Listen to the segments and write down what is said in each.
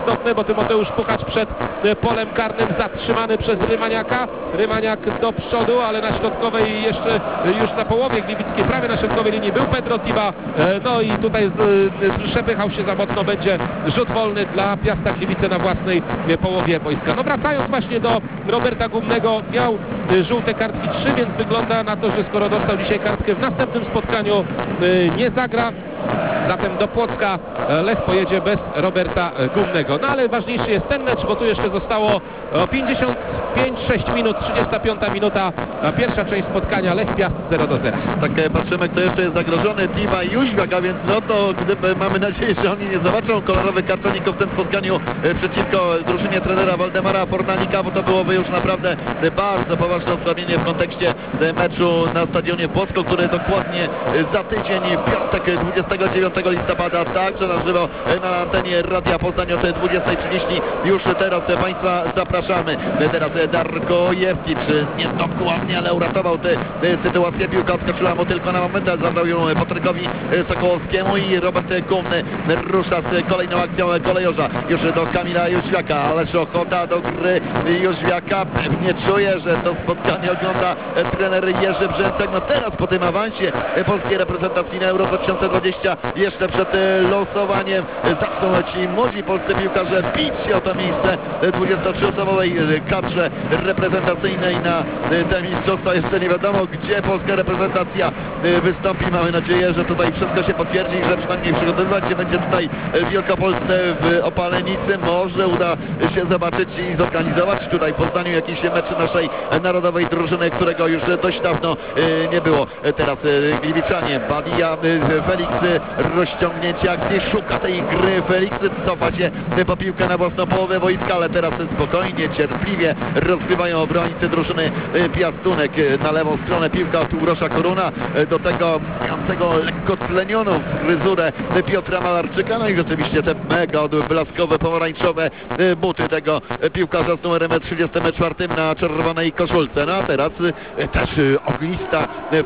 istotne, bo Tymoteusz Puchacz przed polem karnym zatrzymany przez Rymaniaka. Rymaniak do przodu, ale na środkowej jeszcze już na połowie gliwickiej, prawie na środkowej linii był Pedro Tiba. No i tutaj przepychał się za mocno. Będzie rzut wolny dla Piasta Gliwice na własnej połowie boiska. No wracając właśnie do Roberta Gumnego, miał żółte kartki 3, więc wygląda na to, że skoro dostał dzisiaj kartkę, w następnym spotkaniu nie zagra. Zatem do Płocka Lech pojedzie bez Roberta Gumnego. No ale ważniejszy jest ten mecz, bo tu jeszcze zostało 55-6 minut, 35 minuta, pierwsza część spotkania. Lech Piast 0-0. Tak patrzymy, kto jeszcze jest zagrożony. Tiba i Jóźwiak, a więc no to gdyby, mamy nadzieję, że oni nie zobaczą kolorowych kartoników w tym spotkaniu przeciwko drużynie trenera Waldemara Fornalika, bo to byłoby już naprawdę bardzo poważne osłabienie w kontekście meczu na stadionie w Płocku, który dokładnie za tydzień, w piątek 29 listopada, także na żywo na antenie Radia Poznań od 20:30. Już teraz Państwa zapraszamy. Teraz Darko Jewcicz, niedokładnie, ale uratował tę sytuację. Piłka odskoczyła mu tylko na moment, zadał ją Patrykowi Sokołowskiemu i Robert Gumny rusza z kolejną akcją kolejorza. Już do Kamila Jóźwiaka, ależ ochota do gry Jóźwiaka. Pewnie czuje, że to spotkanie ogląda trener Jerzy Brzęcek. No teraz po tym awansie polskiej reprezentacji na Euro 2020, jeszcze przed losowaniem, zaczną ci młodzi polscy piłkarze bić się o to miejsce 23-osobowej kadrze reprezentacyjnej na te mistrzostwa. Jeszcze nie wiadomo, gdzie polska reprezentacja wystąpi. Mamy nadzieję, że tutaj wszystko się potwierdzi, że przynajmniej przygotowywać się będzie tutaj w Wielkopolsce, w Opalenicy. Może uda się zobaczyć i zorganizować tutaj w Poznaniu jakiś mecz naszej narodowej drużyny, którego już dość dawno nie było. Teraz Gliwiczanie, Badia, Felix, rozciągnięcie akcji, szuka tej gry Felix, cofa się po piłkę na własną połowę boiska, ale teraz spokojnie, cierpliwie rozgrywają obrońcy drużyny Piastunek. Na lewą stronę piłka od Urosza Koruna, do tego mającego lekko tlenioną fryzurę Piotra Malarczyka, no i rzeczywiście te mega odblaskowe, pomarańczowe buty tego piłkarza z numerem 34 na czerwonej koszulce. No a teraz też ognista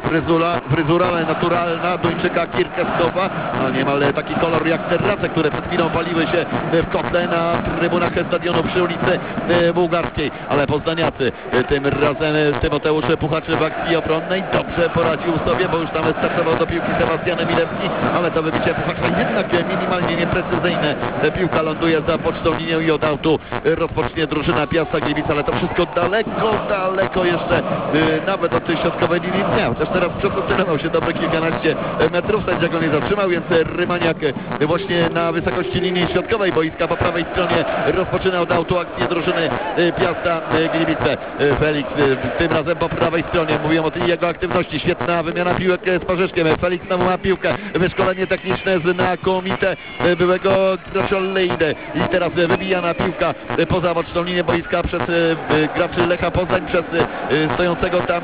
fryzura, ale naturalna Duńczyka Kirkeskowa, a niemal taki kolor jak te race, które przed chwilą paliły się w kotle na trybunach stadionu przy ulicy Bułgarskiej, ale poznaniacy tym razem Tymoteusz Puchacz w akcji obronnej dobrze poradził sobie, bo już tam startował do piłki Sebastian Milewski, ale to wybicie Puchacza jednak minimalnie nieprecyzyjne. Piłka ląduje za boczną linią i od autu rozpocznie drużyna Piasta Gliwice, ale to wszystko daleko jeszcze nawet od tej środkowej linii dnia. Chociaż teraz przesunował się dobre kilkanaście metrów, sędzia go nie zatrzymał, więc Rymaniak właśnie na wysokości linii środkowej boiska po prawej stronie rozpoczyna od autu akcję drużyny Piasta Gliwice. Felix tym razem po prawej stronie, mówiłem o tej jego aktywności, świetna wymiana piłek z Parzeszkiem. Felix znowu ma piłkę, wyszkolenie techniczne znakomite byłego Graczollejde i teraz wybijana piłka poza boczną linię boiska przez graczy Lecha Poznań, przez stojącego tam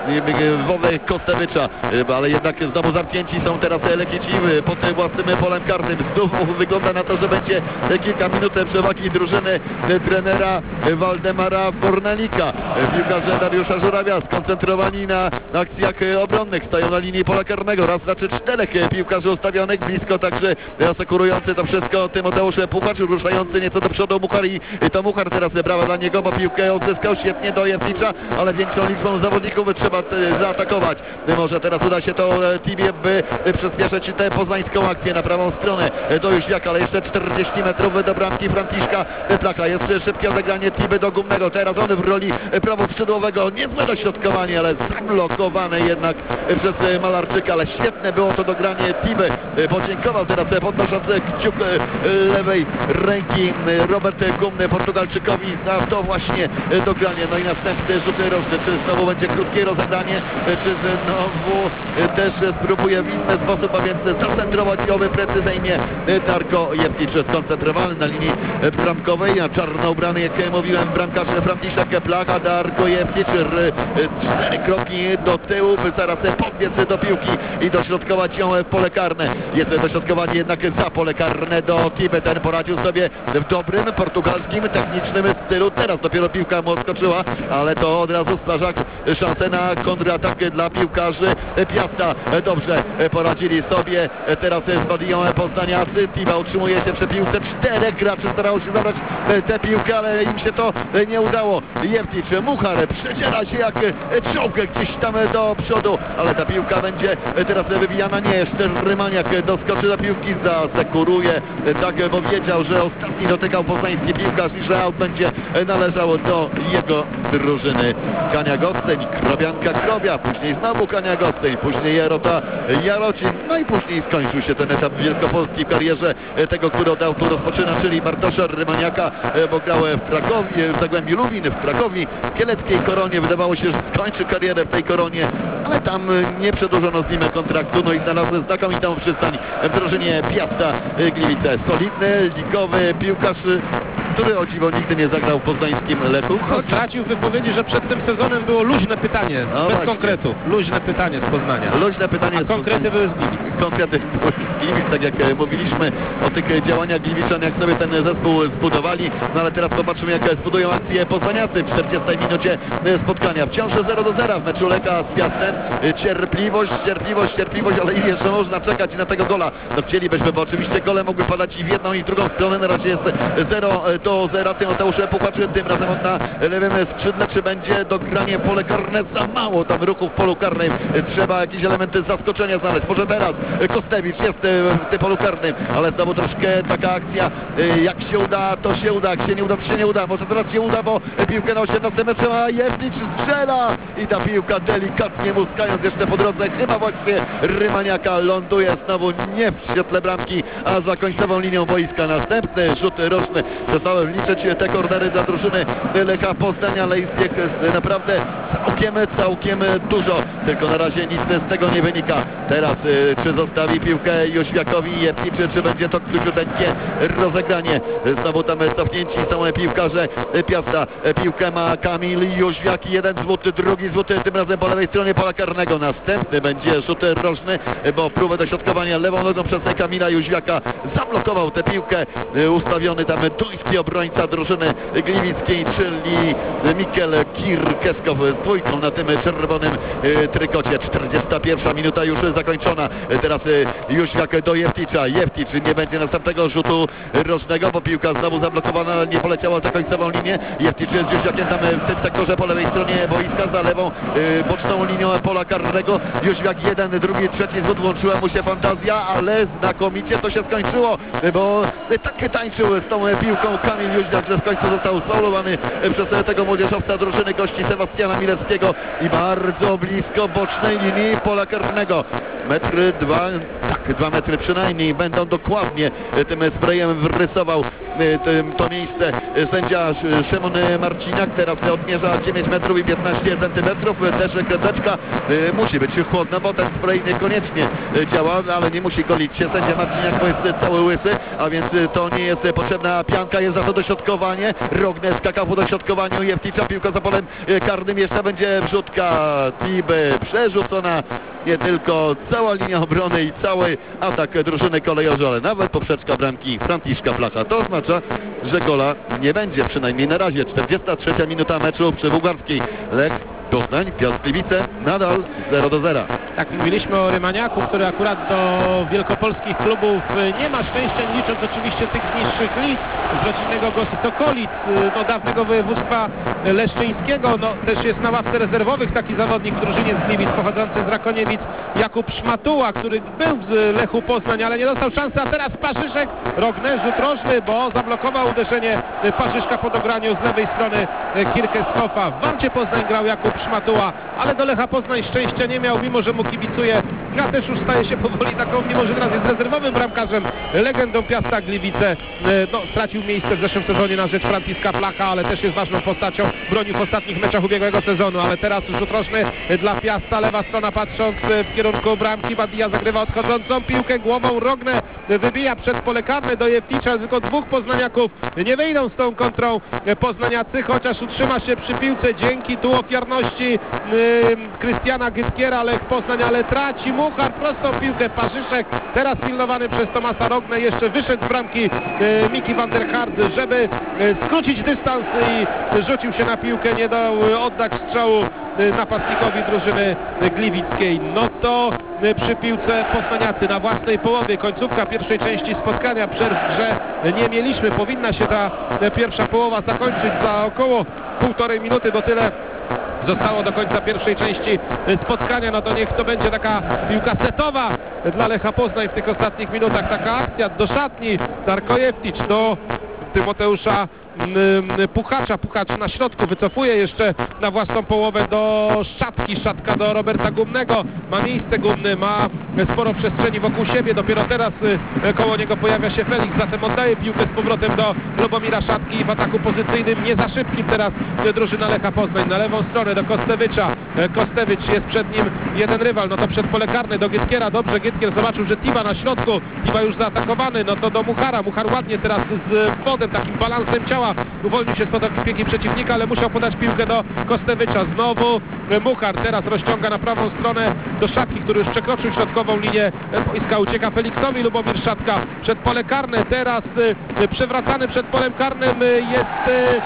Wowę Kostewicza, ale jednak znowu zamknięci są teraz Lechici pod własnym polem karnym. Znów wygląda na to, że będzie kilka minut przewagi drużyny trenera Waldemara Fornalika. Piłkarze Dariusza Żurawia skoncentrowani na akcjach obronnych, stoją na linii pola karnego. Raz, dwa, trzy, czterech piłkarzy ustawionych blisko, także asekurujący to wszystko Tymoteusz Puchacz, ruszający nieco do przodu Muchar i to Muchar teraz brawa dla niego, bo piłkę odzyskał świetnie do Jewcicza, ale większą liczbą zawodników trzeba zaatakować. Może teraz uda się to Tibie, by przyspieszyć tę poznańską akcję na prawą stronę do Jóźwiaka, ale jeszcze 40 metrów do bramki Franciszka Placha. Jest szybkie odegranie Tiby do Gumnego, teraz on w roli prawoskrzydłowego, niezłe dośrodkowanie, ale zablokowane jednak przez Malarczyka, ale świetne było to dogranie Tiby. Podziękował teraz podnosząc kciuk lewej ręki Robert Gumny Portugalczykowi za to właśnie dogranie. No i następny rzut rożny, czy znowu będzie krótkie rozegranie, czy znowu też spróbuje w inny sposób, a więc zacentrować ją precyzyjnie Darko Jewcicz, skoncentrowany na linii bramkowej, a czarno ubrany, jak mówiłem, bramkarz Franciszek Placha. Darko Jewcicz 4 kroki do tyłu, by zaraz podbiec do piłki i dośrodkować ją w pole karne. Jest dośrodkowanie jednak za pole karne do Tiby. Ten poradził sobie w dobrym portugalskim technicznym stylu. Teraz dopiero piłka mu odskoczyła, ale to od razu stwarza szansę na kontratak dla piłkarzy Piasta. Dobrze poradzili sobie teraz z Badią poznaniacy. Tiba utrzymuje się przy piłce, 4 graczy starało się zabrać tę piłkę, ale im się to nie udało. Jeftic, Muchar przedziera się jak czołg gdzieś tam do przodu, ale ta piłka będzie teraz wybijana. Nie, jeszcze Rymaniak doskoczy do piłki, zasekuruje, tak, bo wiedział, że ostatni dotykał poznański piłkarz i że aut będzie należało do jego drużyny. Kania Gostyń, Krobianka Krobia, później znowu Kania Gostyń, później Jarota Jarocin, no i później skończył się ten etap wielkopolskiej w karierze tego, który od autu rozpoczyna, czyli Bartosza Rymaniaka, bo grał w Krakowie, w Zagłębiu Lubin, w Krakowie, w kieleckiej Koronie. Wydawało się, że skończy karierę w tej Koronie, ale tam nie przedłużono z nim kontraktu, no i znalazł znakomitą przystań w drużynie Piasta Gliwice. Solidny, ligowy piłkarz, który o dziwo nigdy nie zagrał w poznańskim Lechu. No, stracił wypowiedzi, że przed tym sezonem było luźne pytanie, No bez właśnie. konkretów. Luźne pytanie z Poznania. Luźne pytanie. A konkrety były z Gliwic. Konkrety były z Gliwic, tak jak mówiliśmy o tych działaniach Gliwiczan, jak sobie ten zespół zbudowali. No ale teraz popatrzymy, jak zbudują akcję poznaniacy w 40 minucie spotkania. Wciąż 0-0 w meczu Lecha z Piastem. Cierpliwość, ale ile jeszcze można czekać na tego gola? No chcielibyśmy, bo oczywiście gole mogły padać i w jedną i w drugą stronę. Na razie jest 0-0. Tymoteusz Puchacz tym razem na lewym skrzydle. Czy będzie dogranie pole karne? Za mało tam ruchu w polu karnym. Trzeba jakieś elementy zaskoczenia znaleźć. Może teraz Kostewicz jest w tym polu karnym, ale znowu troszkę taka akcja. Jak się uda, to się uda. Jak się nie uda, to się nie uda. Może teraz się uda, bo piłkę na 18 metrze ma Jeftic, strzela i ta piłka delikatnie muskając jeszcze po drodze chyba właśnie Rymaniaka ląduje znowu nie w świetle bramki, a za końcową linią boiska. Następny rzut rożny. Przestałem liczyć te kornery dla drużyny Lecha Poznań, ale jest ich naprawdę całkiem dużo. Tylko na razie nic z tego nie wynika. Teraz czy zostawi piłkę Jóźwiakowi Jeftic, czy będzie to króciuteńkie rozegranie. Znowu tam cofnięci są piłkarze Piasta. Piłkę ma Kamil Jóźwiak, jeden złot, drugi złot, tym razem po lewej stronie pola karnego. Następny będzie rzut rożny, bo próbę dośrodkowania lewą nogą przez Kamila Jóźwiaka zablokował tę piłkę. Ustawiony tam duński obrońca drużyny gliwickiej, czyli Mikel Kirkeskow z dwójką na tym czerwonym trykocie. 41 minuta już zakończona. Teraz Jóźwiak do Jefticza. Jeftic nie będzie następnego rzutu rożnego, bo piłka znowu zablokowana, nie poleciała za końcową linię. Jeftic z Jóźwiakiem tam w tym sektorze po lewej stronie boiska, za lewą boczną linią pola karnego. Jóźwiak jeden, drugi, trzeci zrzut, łączyła mu się fantazja, ale znakomicie to się skończyło, bo tak tańczył z tą piłką Kamil Jóźwiak, że w końcu został sfaulowany przez tego młodzieżowca drużyny gości Sebastiana Mileckiego i bardzo blisko bocznej linii pola karnego. Metry, 2 metry przynajmniej będą dokładnie tym sprayem wrysował to miejsce sędzia Szymon Marciniak. Teraz odmierza 9 metrów i 15 centymetrów. Też kredeczka musi być chłodna, bo ten spray niekoniecznie działa, ale nie musi golić się sędzia Marciniak, bo jest cały łysy, a więc to nie jest potrzebna pianka, jest za to dośrodkowanie. Rogne skakał po dośrodkowaniu Jefticza, piłka za polem karnym, jeszcze będzie wrzutka Tiby przerzucona. Nie tylko cała linia obrony i cały atak drużyny kolejorzy, ale nawet poprzeczka bramki Franciszka Placha. To oznacza, że gola nie będzie, przynajmniej na razie. 43 minuta meczu przy Bułgarskiej. Lech Poznań, Piast Gliwice nadal 0-0. Tak, mówiliśmy o Rymaniaku, który akurat do wielkopolskich klubów nie ma szczęścia, nie licząc oczywiście tych z niższych lig, z rodzinnego Sokolic, no, dawnego województwa leszczyńskiego. No, też jest na ławce rezerwowych taki zawodnik w drużynie z Gliwic, pochodzący z Rakoniewic, Jakub Szmatuła, który był w Lechu Poznań, ale nie dostał szansy, a teraz Parzyszek, Rogne, rzut rożny, bo zablokował uderzenie Parzyszka po dograniu z lewej strony Kirkeskofa. W Wancie Poznań grał Jakub Szmatuła, ale do Lecha Poznań szczęścia nie miał, mimo że mu kibicuje. Ja też już staje się powoli taką, mimo że teraz jest rezerwowym bramkarzem, legendą Piasta Gliwice. No, stracił miejsce w zeszłym sezonie na rzecz Franciszka Placha, ale też jest ważną postacią. Bronił w ostatnich meczach ubiegłego sezonu, ale teraz rzut rożny dla Piasta. Lewa strona patrząc w kierunku bramki. Badija zagrywa odchodzącą piłkę głową. Rogne wybija przed pole karne do Jefticza. Tylko dwóch poznaniaków nie wyjdą z tą kontrą poznaniacy, chociaż utrzyma się przy piłce dzięki tu ofiarności Krystiana Gytkiera Lech Poznań, ale traci Muchar prostą piłkę. Parzyszek teraz pilnowany przez Tomasa Rogne jeszcze wyszedł z bramki Miki van der Hart, żeby skrócić dystans i rzucił się na piłkę, nie dał oddać strzału napastnikowi drużyny gliwickiej. No to przy piłce poznaniacy na własnej połowie. Końcówka pierwszej części spotkania. Przerw w grze nie mieliśmy. Powinna się ta pierwsza połowa zakończyć za około 1,5 minuty, bo tyle zostało do końca pierwszej części spotkania. No to niech to będzie taka piłka setowa dla Lecha Poznań w tych ostatnich minutach. Taka akcja do szatni. Darko Jeftić do Tymoteusza Puchacza. Puchacz na środku wycofuje jeszcze na własną połowę do szatki. Szatka do Roberta Gumnego. Ma miejsce Gumny, ma sporo przestrzeni wokół siebie. Dopiero teraz koło niego pojawia się Felix. Zatem oddaje piłkę z powrotem do Lubomira Szatki w ataku pozycyjnym. Nie za szybkim teraz drużyna Lecha Poznań. Na lewą stronę do Kostewicza. Kostewicz jest przed nim jeden rywal. No to przed pole karne do Gytkiera. Dobrze, Gytkier zobaczył, że Tiba na środku. Tiba już zaatakowany. No to do Muchara. Muchar ładnie teraz z wodem, takim balansem ciała uwolnił się spod opieki przeciwnika, ale musiał podać piłkę do Kostewicza. Znowu Muchar teraz rozciąga na prawą stronę do Szatki, który już przekroczył środkową linię boiska. Ucieka Feliksowi Lubomir Szatka przed pole karne. Teraz przewracany przed polem karnym jest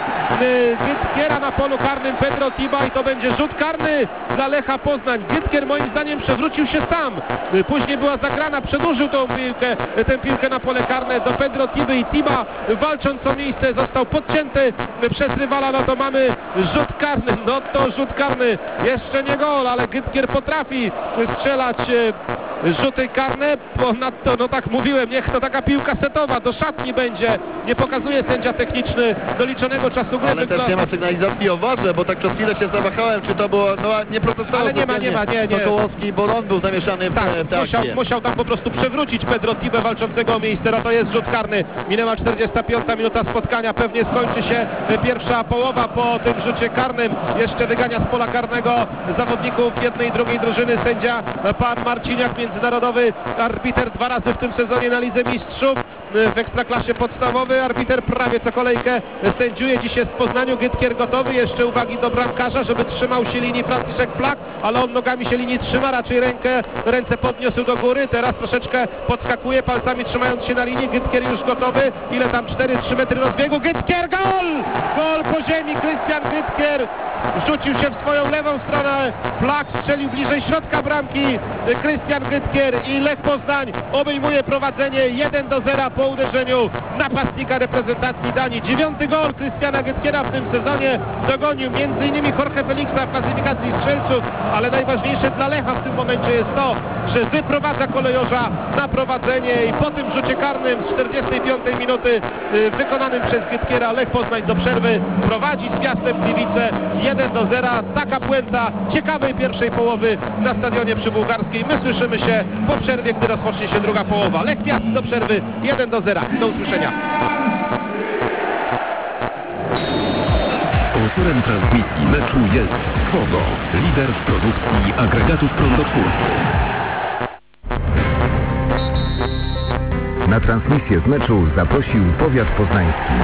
Gytkiera na polu karnym Pedro Tiba i to będzie rzut karny dla Lecha Poznań. Gytkier moim zdaniem przewrócił się sam. Później była zagrana, przedłużył tę piłkę na pole karne do Pedro Tiby i Tiba, walcząc o miejsce, został podcięty przez rywala. No to mamy rzut karny. No to rzut karny. Jeszcze nie gol, ale Gytkier potrafi strzelać rzuty karne. Ponadto, no tak mówiłem, niech to taka piłka setowa do szatni będzie. Nie pokazuje sędzia techniczny doliczonego czasu gry. Ale też nie ma sygnalizacji o warze, bo tak przez chwilę się zawahałem, czy to było, no nie protestował. Ale nie ma, nie. Sokołowski, bo on był zamieszany w tę akcję. Musiał tam po prostu przewrócić Pedro Tibę walczącego o miejsce. No to jest rzut karny. Minęła 45 minuta spotkania. Pewnie skończy się pierwsza połowa po tym rzucie karnym. Jeszcze wygania z pola karnego zawodników jednej i drugiej drużyny sędzia pan Marciniak, międzynarodowy arbiter 2 razy w tym sezonie na Lidze Mistrzów w Ekstraklasie podstawowej. Arbiter prawie co kolejkę sędziuje. Dziś jest w Poznaniu. Gytkier gotowy. Jeszcze uwagi do bramkarza, żeby trzymał się linii Franciszek Flak, ale on nogami się linii trzyma, raczej ręce podniósł do góry. Teraz troszeczkę podskakuje, palcami trzymając się na linii. Gytkier już gotowy. Ile tam? 4-3 metry rozbiegu. Gytkier, gol! Gol po ziemi. Krystian Gytkier rzucił się w swoją lewą stronę. Flak strzelił bliżej środka bramki. Krystian Gytkier i Lech Poznań obejmuje prowadzenie 1-0 po uderzeniu napastnika reprezentacji Danii. 9. gol Krystiana Gytkiera w tym sezonie. Dogonił m.in. Jorge Felixa w klasyfikacji strzelców, ale najważniejsze dla Lecha w tym momencie jest to, że wyprowadza kolejorza na prowadzenie i po tym rzucie karnym z 45 minuty wykonanym przez Gytkiera Lech Poznań do przerwy prowadzi z Piastem Gliwice 1-0. Taka puenta ciekawej pierwszej połowy na stadionie Przybułgarskiej. My słyszymy się po przerwie, gdy rozpocznie się druga połowa. Lech Piast do przerwy 1-0. Do usłyszenia. Sponsorem transmisji meczu jest Fogo, lider w produkcji agregatów prądotwórczych. Na transmisję z meczu zaprosił powiat poznański.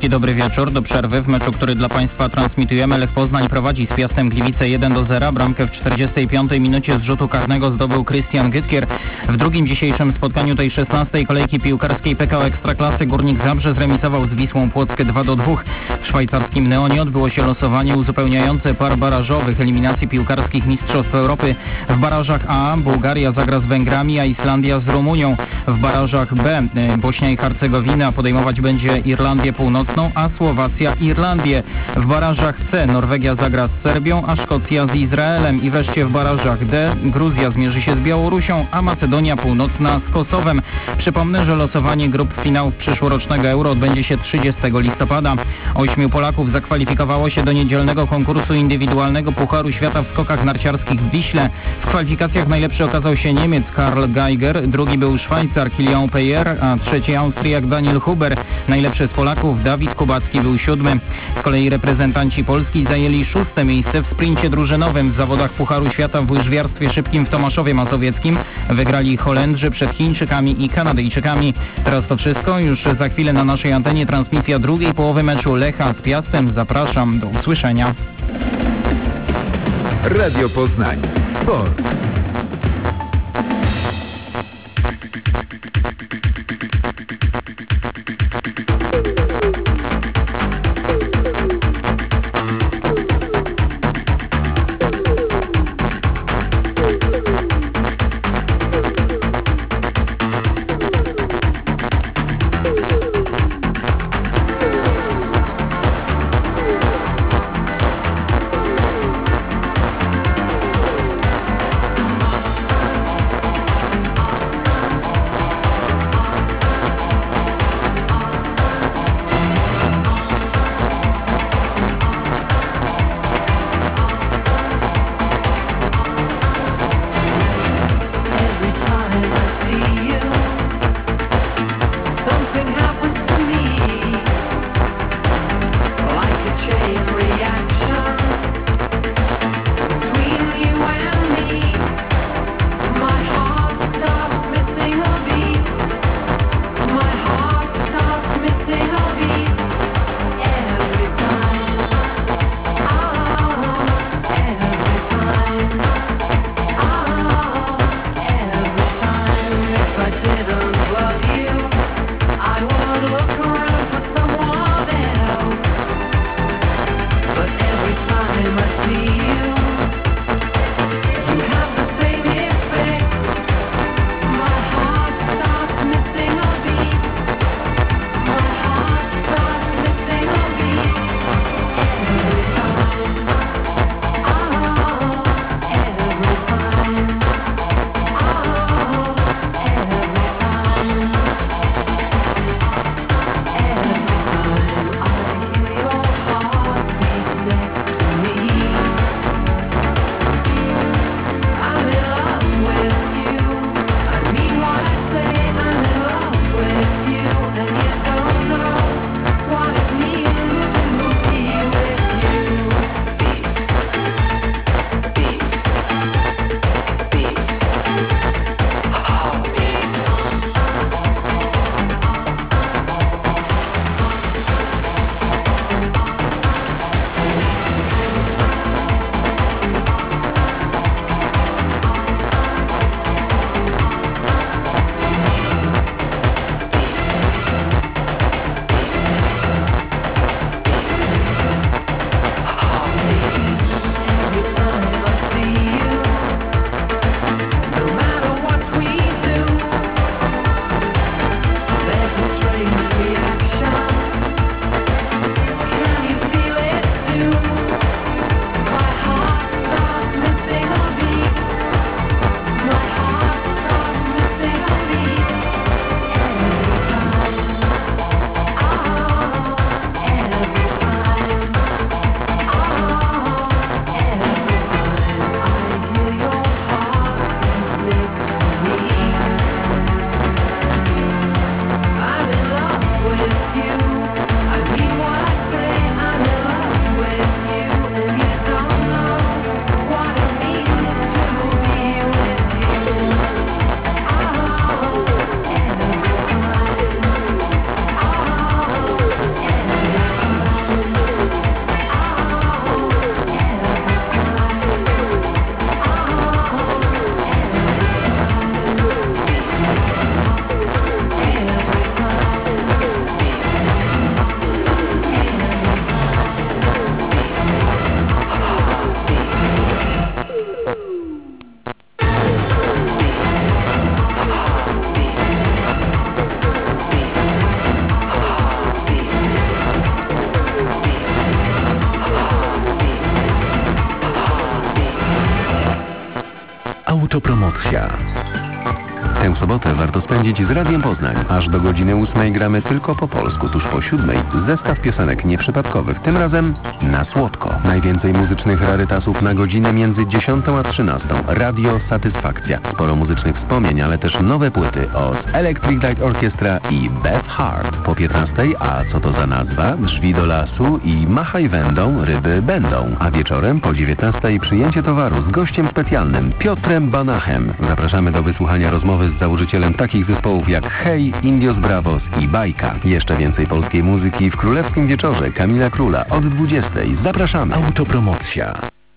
Wielki dobry wieczór. Do przerwy w meczu, który dla Państwa transmitujemy, Lech Poznań prowadzi z Piastem Gliwice 1-0. Bramkę w 45 minucie z rzutu karnego zdobył Christian Gytkier. W drugim dzisiejszym spotkaniu tej 16. kolejki piłkarskiej PKO Ekstraklasy Górnik Zabrze zremisował z Wisłą Płock 2-2. W szwajcarskim Neonie odbyło się losowanie uzupełniające par barażowych eliminacji piłkarskich Mistrzostw Europy. W barażach A Bułgaria zagra z Węgrami, a Islandia z Rumunią. W barażach B Bośnia i Hercegowina podejmować będzie Irlandię Północną, a Słowacja Irlandię. W barażach C Norwegia zagra z Serbią, a Szkocja z Izraelem. I wreszcie w barażach D Gruzja zmierzy się z Białorusią, a Macedonia Północna z Kosowem. Przypomnę, że losowanie grup finałów przyszłorocznego Euro odbędzie się 30 listopada. 8 Polaków zakwalifikowało się do niedzielnego konkursu indywidualnego Pucharu Świata w skokach narciarskich w Wiśle. W kwalifikacjach najlepszy okazał się Niemiec Karl Geiger, drugi był Szwajcar Kilian Peyer, a trzeci Austriak Daniel Huber. Najlepszy z Polaków Dawid Kubacki był 7. Z kolei reprezentanci Polski zajęli 6. miejsce w sprincie drużynowym w zawodach Pucharu Świata w łyżwiarstwie szybkim w Tomaszowie Mazowieckim. Wygrali Holendrzy przed Chińczykami i Kanadyjczykami. Teraz to wszystko. Już za chwilę na naszej antenie transmisja drugiej połowy meczu Lecha z Piastem. Zapraszam. Do usłyszenia. Radio Poznań. Sport. Autopromocja. Tę sobotę warto spędzić z Radiem Poznań. Aż do godziny 8 gramy tylko po polsku. Tuż po 7 zestaw piosenek nieprzypadkowych. Tym razem na słodko. Najwięcej muzycznych rarytasów na godzinę między 10 a 13. Radio Satysfakcja. Sporo muzycznych wspomnień, ale też nowe płyty od Electric Light Orchestra i Beth Hart. Po 15, a co to za nazwa? Drzwi do lasu i machaj wędą, ryby będą. A wieczorem po 19 przyjęcie towaru z gościem specjalnym Piotrem Banachem. Zapraszamy do wysłuchania rozmowy z założycielem takich zespołów jak Hej, Indios Bravos i Bajka. Jeszcze więcej polskiej muzyki w Królewskim Wieczorze Kamila Króla od 20. Zapraszamy. Autopromocja.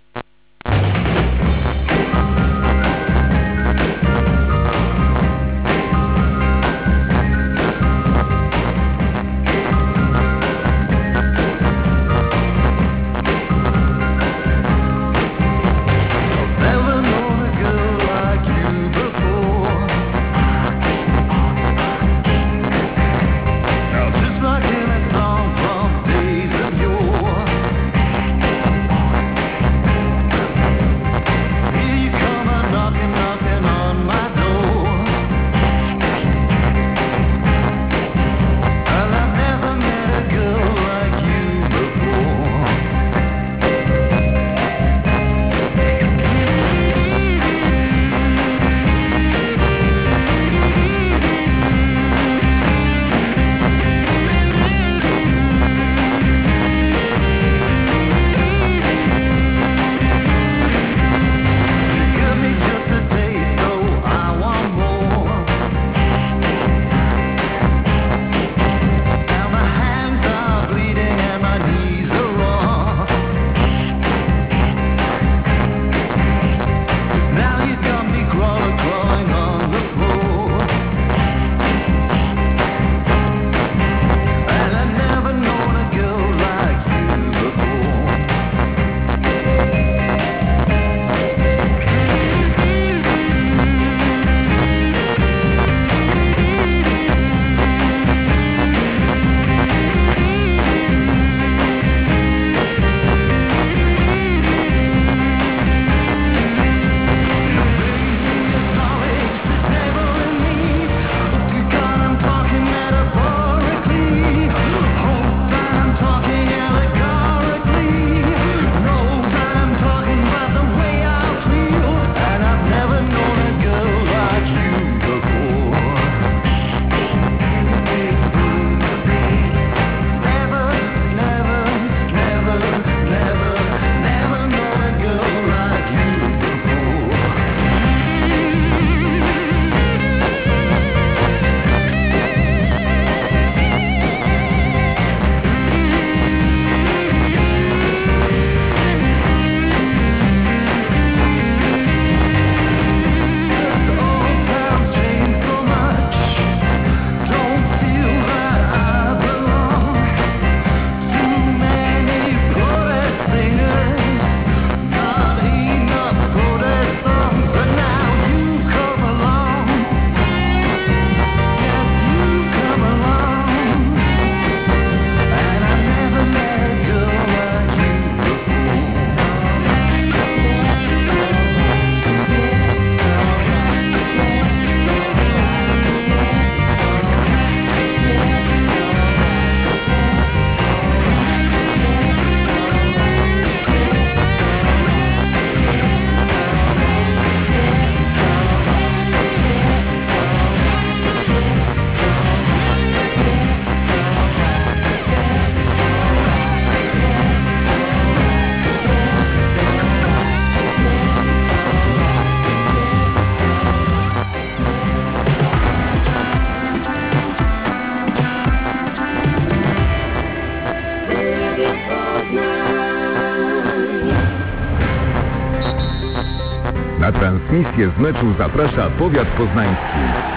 Na transmisję z meczu zaprasza powiat poznański.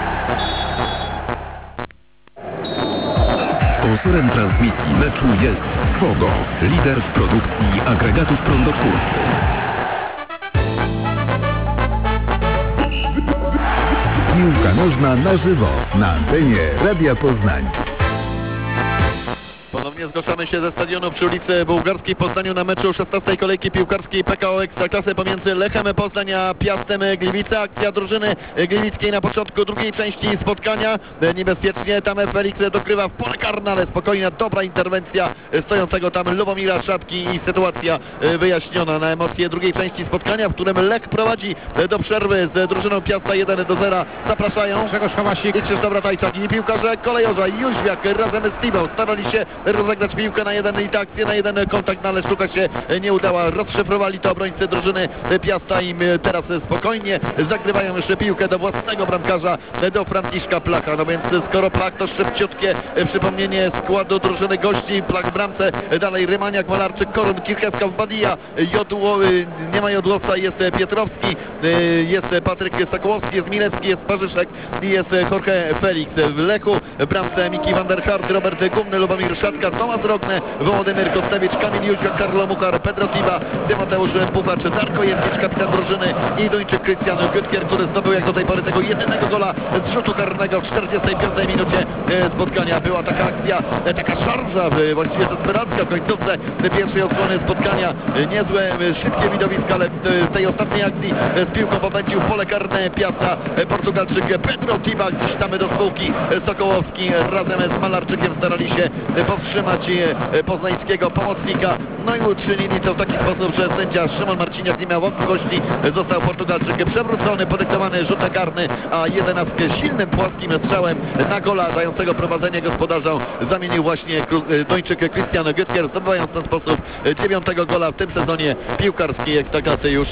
Sponsorem transmisji meczu jest Fogo, lider w produkcji agregatów prądotwórczych. Piłka nożna na żywo na antenie Radia Poznań. Ponownie zgłaszamy się ze stadionu przy ulicy Bułgarskiej w Poznaniu na meczu 16. kolejki piłkarskiej PKO Ekstraklasy pomiędzy Lechem Poznań a Piastem Gliwice. Akcja drużyny gliwickiej na początku drugiej części spotkania. Niebezpiecznie tam Felix dogrywa w pole karne, ale spokojna, dobra interwencja stojącego tam Lubomira Szatki i sytuacja wyjaśniona na emocje drugiej części spotkania, w którym Lech prowadzi do przerwy z drużyną Piasta 1-0. Zapraszają Grzegorz Hałasik. i Krzysztof Ratajczak i piłkarze Kolejorza. Jóźwiak razem z Tibą starali się rozegrać piłkę na jeden i akcję na jeden kontakt, no ale sztuka się nie udała. Rozszyfrowali to obrońcy drużyny Piasta i teraz spokojnie zagrywają jeszcze piłkę do własnego bramkarza, do Franciszka Placha. No więc skoro Plach, to szybciutkie przypomnienie składu drużyny gości. Plach w bramce, dalej Rymaniak, Malarczyk, Korun, Kircheska, Wbadia, nie ma Jodłowca, jest Pietrowski, jest Patryk Sokołowski, jest Milewski, jest Parzyszek i jest Jorge Felix. W Lechu w bramce Miki van der Hart, Robert Gumny, Lubomir Szatka, Tomasz Rogne, Wołodymyr Kostewicz, Kamil Jóźwiak, Karlo Muchar, Pedro Tiba, Tymoteusz Puchacz, Darko Jewicz, kapitan drużyny i Duńczyk Krystian Gütkier, który zdobył jak do tej pory tego jedynego gola z rzutu karnego w 45 minucie spotkania. Była taka akcja, taka szarża, właściwie desperacka w końcówce pierwszej odsłony spotkania. Niezłe, szybkie widowiska, ale w tej ostatniej akcji z piłką popędził w pole karne Piasta Portugalczyk Pedro Tiba, gdzieś tam do spółki Sokołowski razem z Malarczykiem starali się powstrzymać poznańskiego pomocnika. No i uczynili to w taki sposób, że sędzia Szymon Marciniak nie miał wątpliwości. Został Portugalczyk przewrócony, podyktowany rzut karny, a 11 silnym, płaskim strzałem na gola dającego prowadzenie gospodarzom zamienił właśnie Duńczyk Christian Gütkier, zdobywając w ten sposób 9 gola w tym sezonie piłkarskiej Ekstraklasy. Już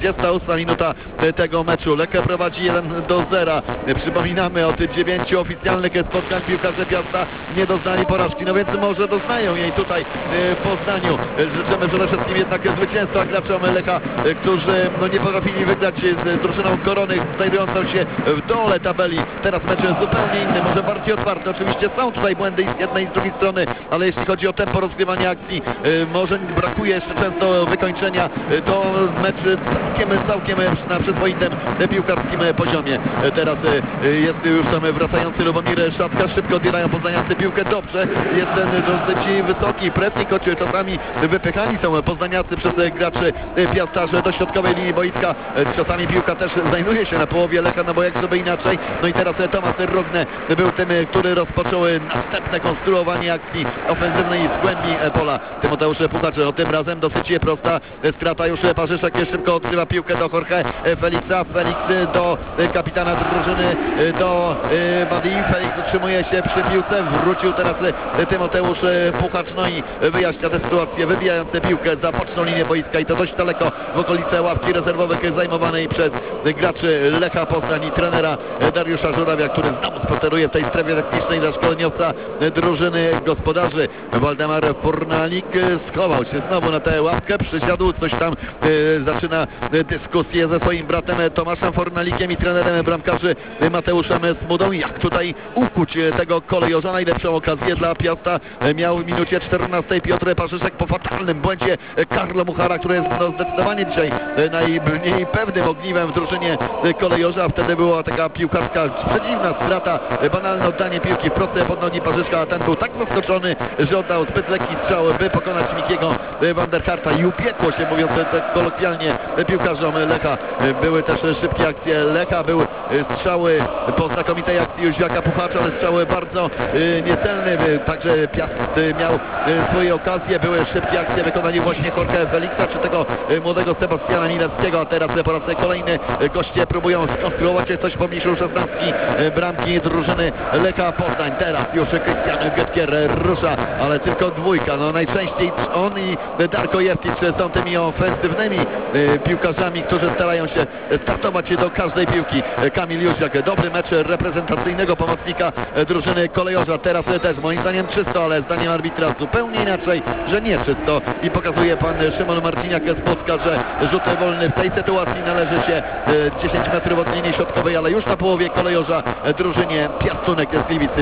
48 minuta tego meczu. Lech prowadzi 1-0. Przypominamy, od 9 oficjalnych spotkań piłkarze Piasta nie doznali porażki, no więc może doznają jej tutaj w Poznaniu. Życzymy przede wszystkim jednak zwycięstwa graczom Lecha, którzy nie potrafili wygrać z drużyną Korony znajdującą się w dole tabeli. Teraz mecz jest zupełnie inny, może bardziej otwarty. Oczywiście są tutaj błędy i z jednej i z drugiej strony, ale jeśli chodzi o tempo rozgrywania akcji, może brakuje jeszcze często wykończenia. To mecz całkiem na przyzwoitym piłkarskim poziomie. Teraz jest już tam wracający Lubomir Szatka, szybko odbierają poznaniacy piłkę, dobrze, jest ten dosyć wysoki pressing, choć czasami wypychani są poznaniacy przez graczy Piastarze do środkowej linii boiska. Czasami piłka też znajduje się na połowie Lecha, no bo jak żeby inaczej. No i teraz Tomasz Rogne był tym, który rozpoczął następne konstruowanie akcji ofensywnej z głębi pola. Tymoteusz Puchacz, tym razem dosyć prosta strata. Już Parzyszek szybko odgrywa piłkę do Jorge Felixa. Felix do kapitana drużyny, do Badi. Felix utrzymuje się przy piłce, wrócił teraz Tymoteusz Puchacz, no i wyjaśnia tę sytuację, wybijając piłkę za boczną linię boiska i to dość daleko w okolice ławki rezerwowych zajmowanej przez graczy Lecha Poznań i trenera Dariusza Żurawia, który znowu spaceruje w tej strefie technicznej dla szkoleniowca drużyny gospodarzy. Waldemar Fornalik schował się znowu na tę ławkę, przysiadł, coś tam zaczyna dyskusję ze swoim bratem Tomaszem Fornalikiem i trenerem bramkarzy Mateuszem Smudą. Jak tutaj ukuć tego Kolejorza? Najlepszą okazję dla Piasta miał w minucie 14 Piotr Parzyszek po fatalnym błędzie Karlo Muchara, który jest zdecydowanie dzisiaj najmniej pewnym ogniwem w drużynie Kolejorza. Wtedy była taka piłkarska przedziwna strata, banalne oddanie piłki wprost pod nogi Parzyszka, a ten był tak zaskoczony, że oddał zbyt lekki strzał, by pokonać Mikiego van der Harta i upiekło się, mówiąc tak kolokwialnie, piłkarzom Lecha. Były też szybkie akcje Lecha, były strzały po znakomitej akcji Jóźwiaka Puchacza, ale strzały bardzo niecelne, także Piast miał swoje okazje, były szybkie akcje w wykonaniu właśnie Jorge Felixa czy tego młodego Sebastiana Milewskiego, a teraz po raz kolejny goście próbują skonstruować coś w pobliżu 16 bramki drużyny Lecha Poznań. Teraz już Christian Gütkier rusza, ale tylko dwójka, no najczęściej on i Darko Jewicz są tymi ofensywnymi piłkarzami, którzy starają się startować do każdej piłki. Kamil Jóźwiak, dobry mecz reprezentacyjnego pomocnika drużyny Kolejorza, teraz też moim zdaniem czysto, ale zdaniem arbitra zupełnie inaczej, że nie czysto i pokazuje pan Szymon Marciniak z Płocka, że rzut wolny w tej sytuacji należy się 10 metrów od linii środkowej, ale już na połowie Kolejorza drużynie Piastunek z Gliwicy.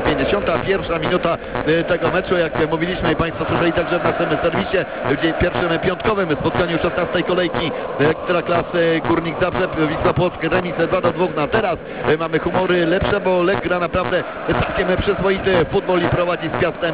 51 minuta tego meczu, jak mówiliśmy i państwo słyszeli także w naszym serwisie, w pierwszym piątkowym spotkaniu 16 kolejki Ekstraklasy Górnik Zabrze, Wisła Płock, remis 2-2. No a teraz mamy humory lepsze, bo Lech gra naprawdę całkiem przyzwoity futbol i prowadzi z Piastem 1-0.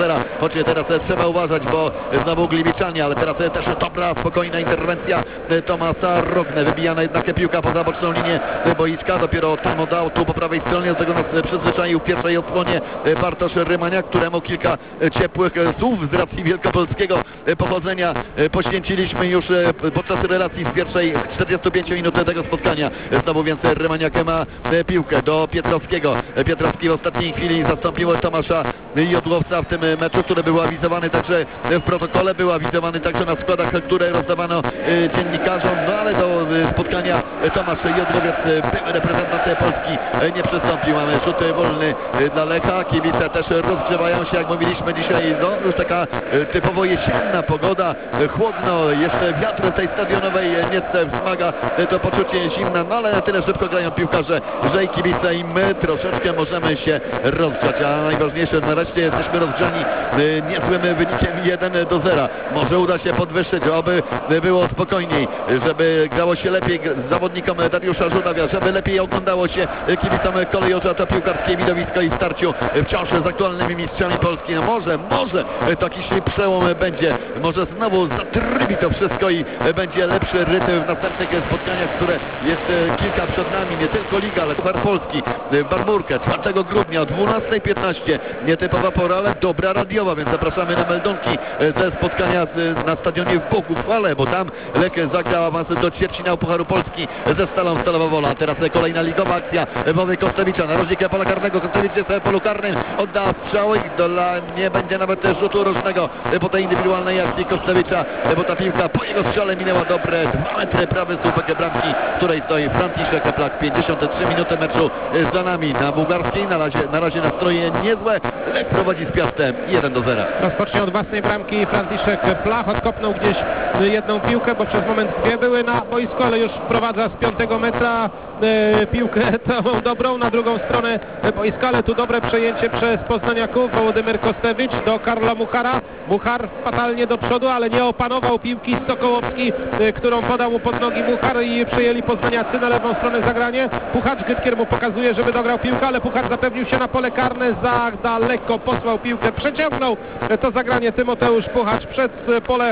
0, choć teraz trzeba uważać, bo znowu Gliwiczanie, ale teraz też dobra, spokojna interwencja Tomasa Rogne, wybijana jednak piłka poza boczną linię boiska, dopiero tam oddał tu po prawej stronie, do tego nas przyzwyczaił w pierwszej odsłonie Bartosz Rymaniak, któremu kilka ciepłych słów z racji wielkopolskiego pochodzenia poświęciliśmy już podczas relacji z pierwszej 45 minut tego spotkania. Znowu więc Rymaniak ma piłkę do Pietrowskiego. Pietrowski w ostatniej chwili zastąpił Tomasza Jodłowca w tym meczu, który był awizowany także w protokole, był awizowany także na składach, które rozdawano dziennikarzom, no ale do spotkania Tomasz Jodłowiec, były reprezentant Polski, nie przystąpił. Mamy rzut wolny dla Lecha, kibice też rozgrzewają się, jak mówiliśmy dzisiaj, no już taka typowo jesienna pogoda, chłodno, jeszcze wiatr z tej stadionowej nie wzmaga to poczucie zimna, no ale na tyle szybko grają piłkarze, że i kibice i my troszeczkę możemy się rozgrzać, a najważniejsze, nareszcie jesteśmy rozgrzani niezłym wynikiem 1-0. Może uda się podwyższyć, aby było spokojniej, żeby grało się lepiej zawodnikom Dariusza Żurawia, żeby lepiej oglądało się kibicom Kolejorza to piłkarskie widowisko i w starciu wciąż z aktualnymi mistrzami Polski. No może taki przełom będzie, może znowu zatrybi to wszystko i będzie lepszy rytm w następnych spotkaniach, które jest kilka przed nami, nie tylko Liga, ale Puchar Polski w Barburkę 4 grudnia o 12:15. Nietypowa pora, ale dobra radiowa, więc zapraszamy na meldunki ze spotkania na stadionie w Boguchwale, bo tam Lech zagrał awans do ćwierćfinału Pucharu Polski ze Stalą Stalowa Wola. Teraz kolejna ligowa akcja Wody Kostewicza, narożnika pola karnego, Kostewicz jest w polu karnym, odda strzał i nie będzie nawet rzutu rożnego po tej indywidualnej akcji Kostewicza, bo ta piłka po jego strzale minęła dobre 2 metry prawy słupek bramki, w której stoi Franciszek Plak. 53 minuty meczu za nami na bułgarskiej, na razie nastroje niezłe, Lech prowadzi z Piastem 1-0. Rozpocznie od własnej bramki Franciszek Plach, odkopnął gdzieś jedną piłkę, bo przez moment dwie były na boisku, ale już wprowadza z 5 metra piłkę tą dobrą na drugą stronę boiska, ale tu dobre przejęcie przez poznaniaków. Wołodymyr Kostewicz do Karla Muchara. Muchar fatalnie do przodu, ale nie opanował piłki Sokołowski, którą podał mu pod nogi Muchar i przejęli poznaniacy na lewą stronę zagranie. Puchacz Gytkier mu pokazuje, żeby dograł piłkę, ale Puchacz zapewnił się na pole karne, za daleko posłał piłkę, przeciągnął to zagranie Tymoteusz Puchacz przez pole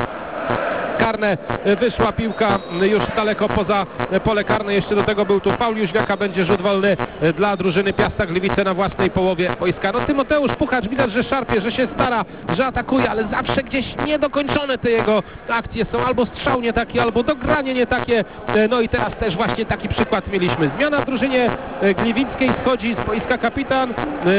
karne, wyszła piłka już daleko poza pole karne, jeszcze do tego był tu faul Jóźwiaka, będzie rzut wolny dla drużyny Piasta Gliwice na własnej połowie boiska. No Tymoteusz Puchacz widać, że szarpie, że się stara, że atakuje, ale zawsze gdzieś niedokończone te jego akcje są, albo strzał nie taki, albo dogranie nie takie, no i teraz też właśnie taki przykład mieliśmy. Zmiana w drużynie gliwickiej, schodzi z boiska kapitan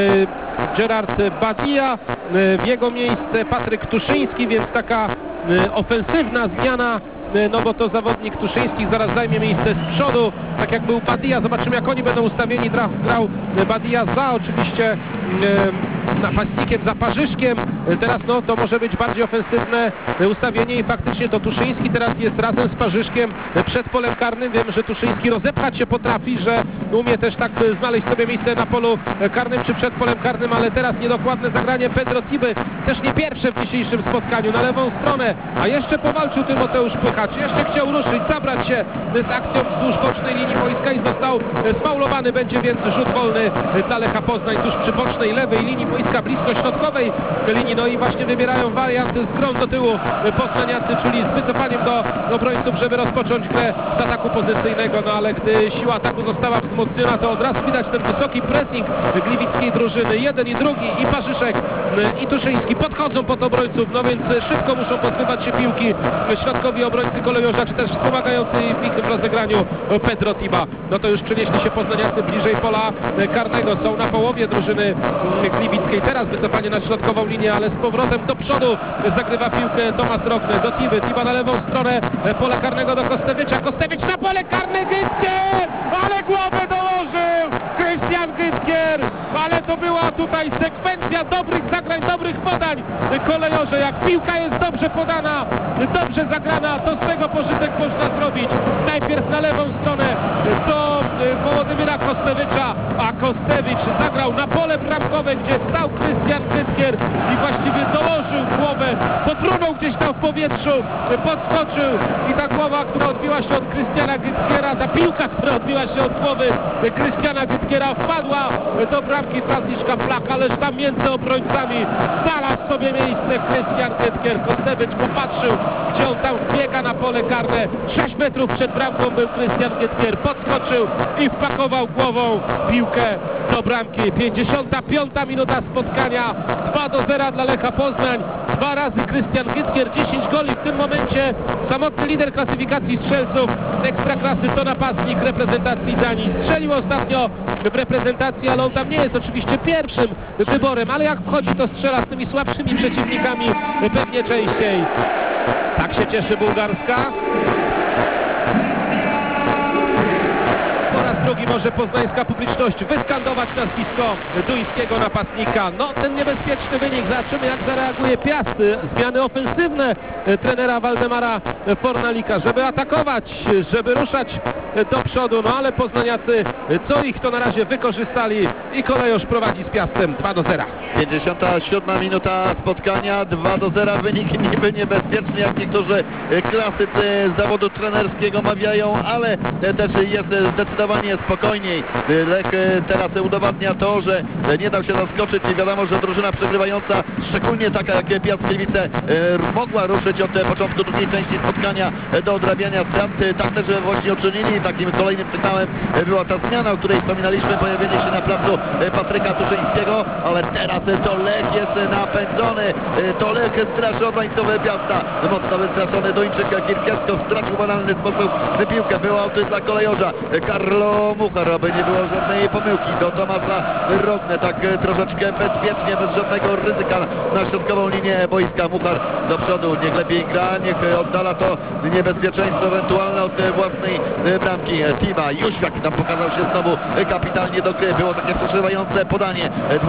Gerard Badia, w jego miejsce Patryk Tuszyński, więc taka ofensywna zmiana, no bo to zawodnik Tuszyńskich zaraz zajmie miejsce z przodu, tak jak był Badia. Zobaczymy, jak oni będą ustawieni. Grał Badia za oczywiście napastnikiem, za Parzyszkiem. Teraz no to może być bardziej ofensywne ustawienie i faktycznie to Tuszyński teraz jest razem z Parzyszkiem przed polem karnym. Wiem, że Tuszyński rozepchać się potrafi, że umie też tak znaleźć sobie miejsce na polu karnym czy przed polem karnym, ale teraz niedokładne zagranie Pedro Tiby, też nie pierwsze w dzisiejszym spotkaniu, na lewą stronę, a jeszcze powalczył Tymoteusz Puchacz, jeszcze chciał ruszyć, zabrać się z akcją wzdłuż bocznej linii boiska i został sfaulowany. Będzie więc rzut wolny dla Lecha Poznań tuż przy bocznej lewej linii boiska, blisko środkowej linii, no i właśnie wybierają wariant z grą do tyłu poznaniacy, czyli z wycofaniem do obrońców, żeby rozpocząć grę z ataku pozycyjnego, no ale gdy siła ataku została wzmocniona, to od razu widać ten wysoki pressing gliwickiej drużyny. Jeden i drugi, i Parzyszek, i Tuszyński podchodzą pod obrońców, no więc szybko muszą pozbywać się piłki środkowi obrońcy Kolejorza, czy też wspomagający w ich rozegraniu Pedro Tiba. No to już przenieśli się poznaniacy bliżej pola karnego, są na połowie drużyny gliwickiej. Teraz wycofanie na środkową linię, ale z powrotem do przodu zagrywa piłkę Tomasz Rogne do Tiby. Tiba na lewą stronę pola karnego do Kostewicza. Kostewicz na pole karne, Gytkier! Ale głowę dołożył Krystian Gytkier! Ale to była tutaj sekwencja dobrych zagrań, dobrych podań. Kolejorze, jak piłka jest dobrze podana, dobrze zagrana, to z tego pożytek można zrobić. Najpierw na lewą stronę do Wołodymyra Kostewicza, a Kostewicz zagrał na pole bramkowe, gdzie stał Krystian Gytkier i właściwie dołożył głowę, potrunął gdzieś tam w powietrzu, podskoczył i ta głowa, która odbiła się od Krystiana Gytkiera, ta piłka, która odbiła się od głowy Krystiana Gytkiera, wpadła do bramki Franciszka Flach, ależ tam między obrońcami znalazł sobie miejsce Krystian Gytkier. Kostewicz popatrzył, gdzie on tam wbiega na pole karne. 6 metrów przed bramką był Krystian Gytkier, podskoczył i wpakował głową piłkę do bramki. 55 minuta spotkania, 2-0 dla Lecha Poznań. 2 razy Krystian Gytkier, 10 goli w tym momencie. Samotny lider klasyfikacji strzelców Ekstraklasy to napastnik reprezentacji Danii. Strzelił ostatnio w reprezentacji, ale on tam nie jest oczywiście pierwszym wyborem, ale jak wchodzi, to strzela z tymi słabszymi przeciwnikami pewnie częściej. Tak się cieszy bułgarska. Po raz drugi może poznańska publiczność wyskandować nazwisko duńskiego napastnika. No, ten niebezpieczny wynik. Zobaczymy, jak zareaguje Piast. Zmiany ofensywne trenera Waldemara Fornalika, żeby atakować, żeby ruszać do przodu. No, ale poznaniacy, co ich to na razie wykorzystali i Kolejorz prowadzi z Piastem 2-0. 57 minuta spotkania, 2-0, wynik niby niebezpieczny, jak niektórzy klasycy zawodu trenerskiego mawiają, ale też jest zdecydowanie spokojniej. Lech teraz udowadnia to, że nie dał się zaskoczyć i wiadomo, że drużyna przegrywająca, szczególnie taka jak Piast Gliwice, mogła ruszyć od początku drugiej części spotkania do odrabiania strat. Tak też właśnie uczynili. Takim kolejnym sygnałem była ta zmiana, o której wspominaliśmy, pojawienie się na placu Patryka Tuszyńskiego, ale teraz to Lech jest napędzony, to Lech straszy od łańcuchy Piasta. Mocno wystraszony Duńczyk Kirkiewsko stracił w banalny sposób piłkę, była aut dla Kolejorza. Karlo Muchar, aby nie było żadnej pomyłki, do Tomasa Rogne, tak troszeczkę bezpiecznie, bez żadnego ryzyka na środkową linię boiska. Muchar do przodu, niech lepiej gra, niech oddala to niebezpieczeństwo ewentualne od własnej bramki. Tiba, Jóźwiak tam pokazał się znowu kapitalnie do gry, było takie przeszywające podanie,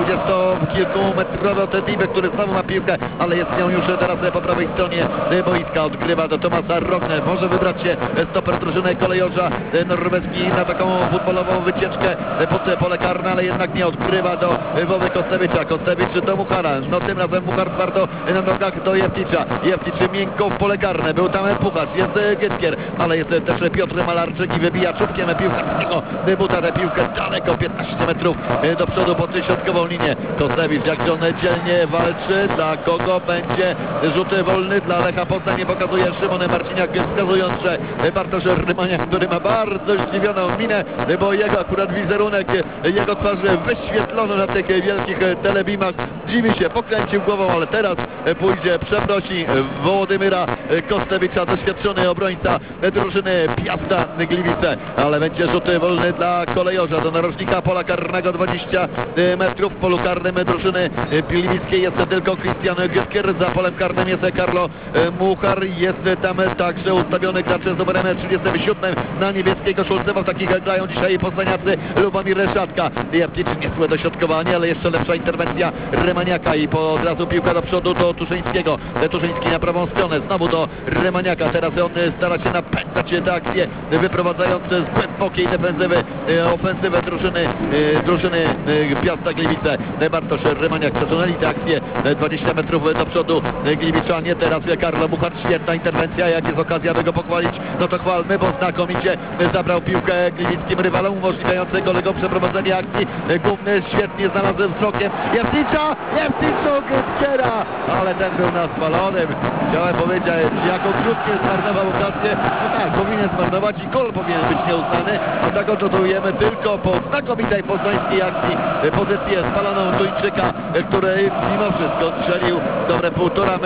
20-kilkumetrowe od Tiby, który znowu ma piłkę, ale jest nią już teraz po prawej stronie boiska, odgrywa do Tomasa Rogne, może wybrać się stoper drużyny Kolejorza norweski na taką futbolową wycieczkę pod pole karne, ale jednak nie, odgrywa do Wowy Kostewicza, Kostewicz do Muchara, no tym razem Muchar twardo na nogach do Jewticza, Jewticz miękko w pole karne, był tam Puchacz, jest Gytkier, ale jest też Piotr Malarczyk i wybija czubkiem piłkarskiego buta tę piłkę daleko, 15 metrów do przodu pod środkową linię. Kostewicz, jakże on dzielnie walczy, dla kogo będzie rzut wolny, dla Lecha Poznań, nie pokazuje Szymon Marciniak, wskazując, że Bartosz Rymaniak, który ma bardzo zdziwioną minę, bo jego akurat wizerunek, jego twarz wyświetlono na tych wielkich telebimach, dziwi się, pokręcił głową, ale teraz pójdzie, przeprosi Wołodymyra Kostewicza, doświadczony obrońca drużyny Piasta Gliwice, ale będzie rzut wolny dla Kolejorza do narożnika pola karnego, 20 metrów w polu karnym drużyny gliwickiej jest tylko Krystian Gytkier, za polem karnym jest Karlo Muchar, jest tam także ustawiony gracz z numerem 37 na niebieskiej koszulce, bo w takich grają dzisiaj poznaniacy. Lubomir Szatka, Jewticz, niezłe dośrodkowanie, ale jeszcze lepsza interwencja Rymaniaka i od razu piłka do przodu do Tuszyńskiego, Tuszyński na prawą stronę, znowu do Rymaniaka, teraz on stara się napędzać tę akcję, wyprowadzając z głębokiej defensywy ofensywę drużyny Piasta Gliwice. Bartosz Rymaniak, przesunęli tę akcję 20 metrów do przodu Gliwiczanie, teraz Karlo Muchar, świetna interwencja, jak jest okazja, by go pochwalić, no to chwalmy, bo znakomicie zabrał piłkę gliwickim rywalom, umożliwiające kolego przeprowadzenie akcji. Główny świetnie znalazł wzrokiem Jewticza Gytkiera, ale ten był na spalonym. Chciałem powiedzieć, jako krótkie zmarnował okazję, no tak, powinien zmarnować i gol powinien być nieuznany, a tak odnotujemy tylko po znakomitej poznańskiej akcji pozycję spaloną Duńczyka, który mimo wszystko strzelił dobre 1,5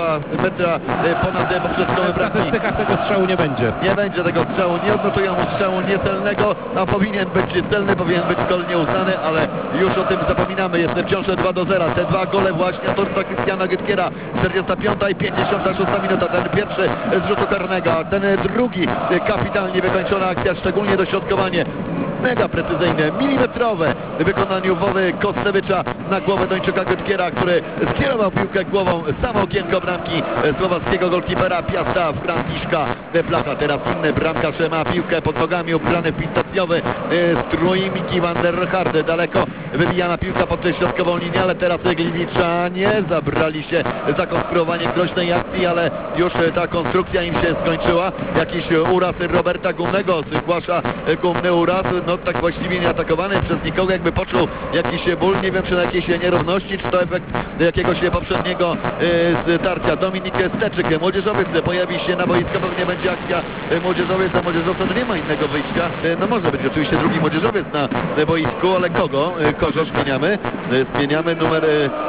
metra ponad poprzeczką W bramki. statystykach tego strzału nie będzie. Nie będzie tego strzału, nie odnotują mu strzału niecelnego, a powinien być celny, powinien być gol nieuznany, ale już o tym zapominamy, jest wciąż 2-0. Te dwa gole właśnie autorstwa Krystiana Gytkiera, 45 i 56 minuta, ten pierwszy z rzutu karnego, a ten drugi kapitalnie wykończona akcja, szczególnie dośrodkowanie mega precyzyjne, milimetrowe w wykonaniu Wowy Kostewicza na głowę Duńczyka Gytkiera, który skierował piłkę głową samo okienko bramki słowackiego golkipera Piasta Franciszka Blacha. Teraz inny bramkarz ma piłkę pod nogami, ubrany w pistacjowy strój. Miki van der Harde daleko wybijana piłka pod środkową linię, ale teraz Gliwiczanie zabrali się za konstruowanie groźnej akcji, ale już ta konstrukcja im się skończyła. Jakiś uraz Roberta Gumnego, zgłasza Gumny uraz, no tak właściwie nie atakowany przez nikogo, jakby poczuł jakiś ból, nie wiem czy na jakiejś nierówności, czy to efekt jakiegoś poprzedniego starcia. Dominik Steczyk, młodzieżowiec, pojawi się na boisku, pewnie będzie akcja młodzieżowiec, a młodzieżowca no nie ma innego wyjścia, no może być oczywiście drugi młodzieżowiec na boisku, ale kogo zmieniamy? Zmieniamy numer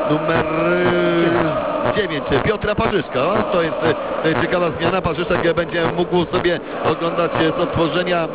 9, Piotra Parzyszka. To jest ciekawa zmiana. Parzyszek będzie mógł sobie oglądać z odtworzenia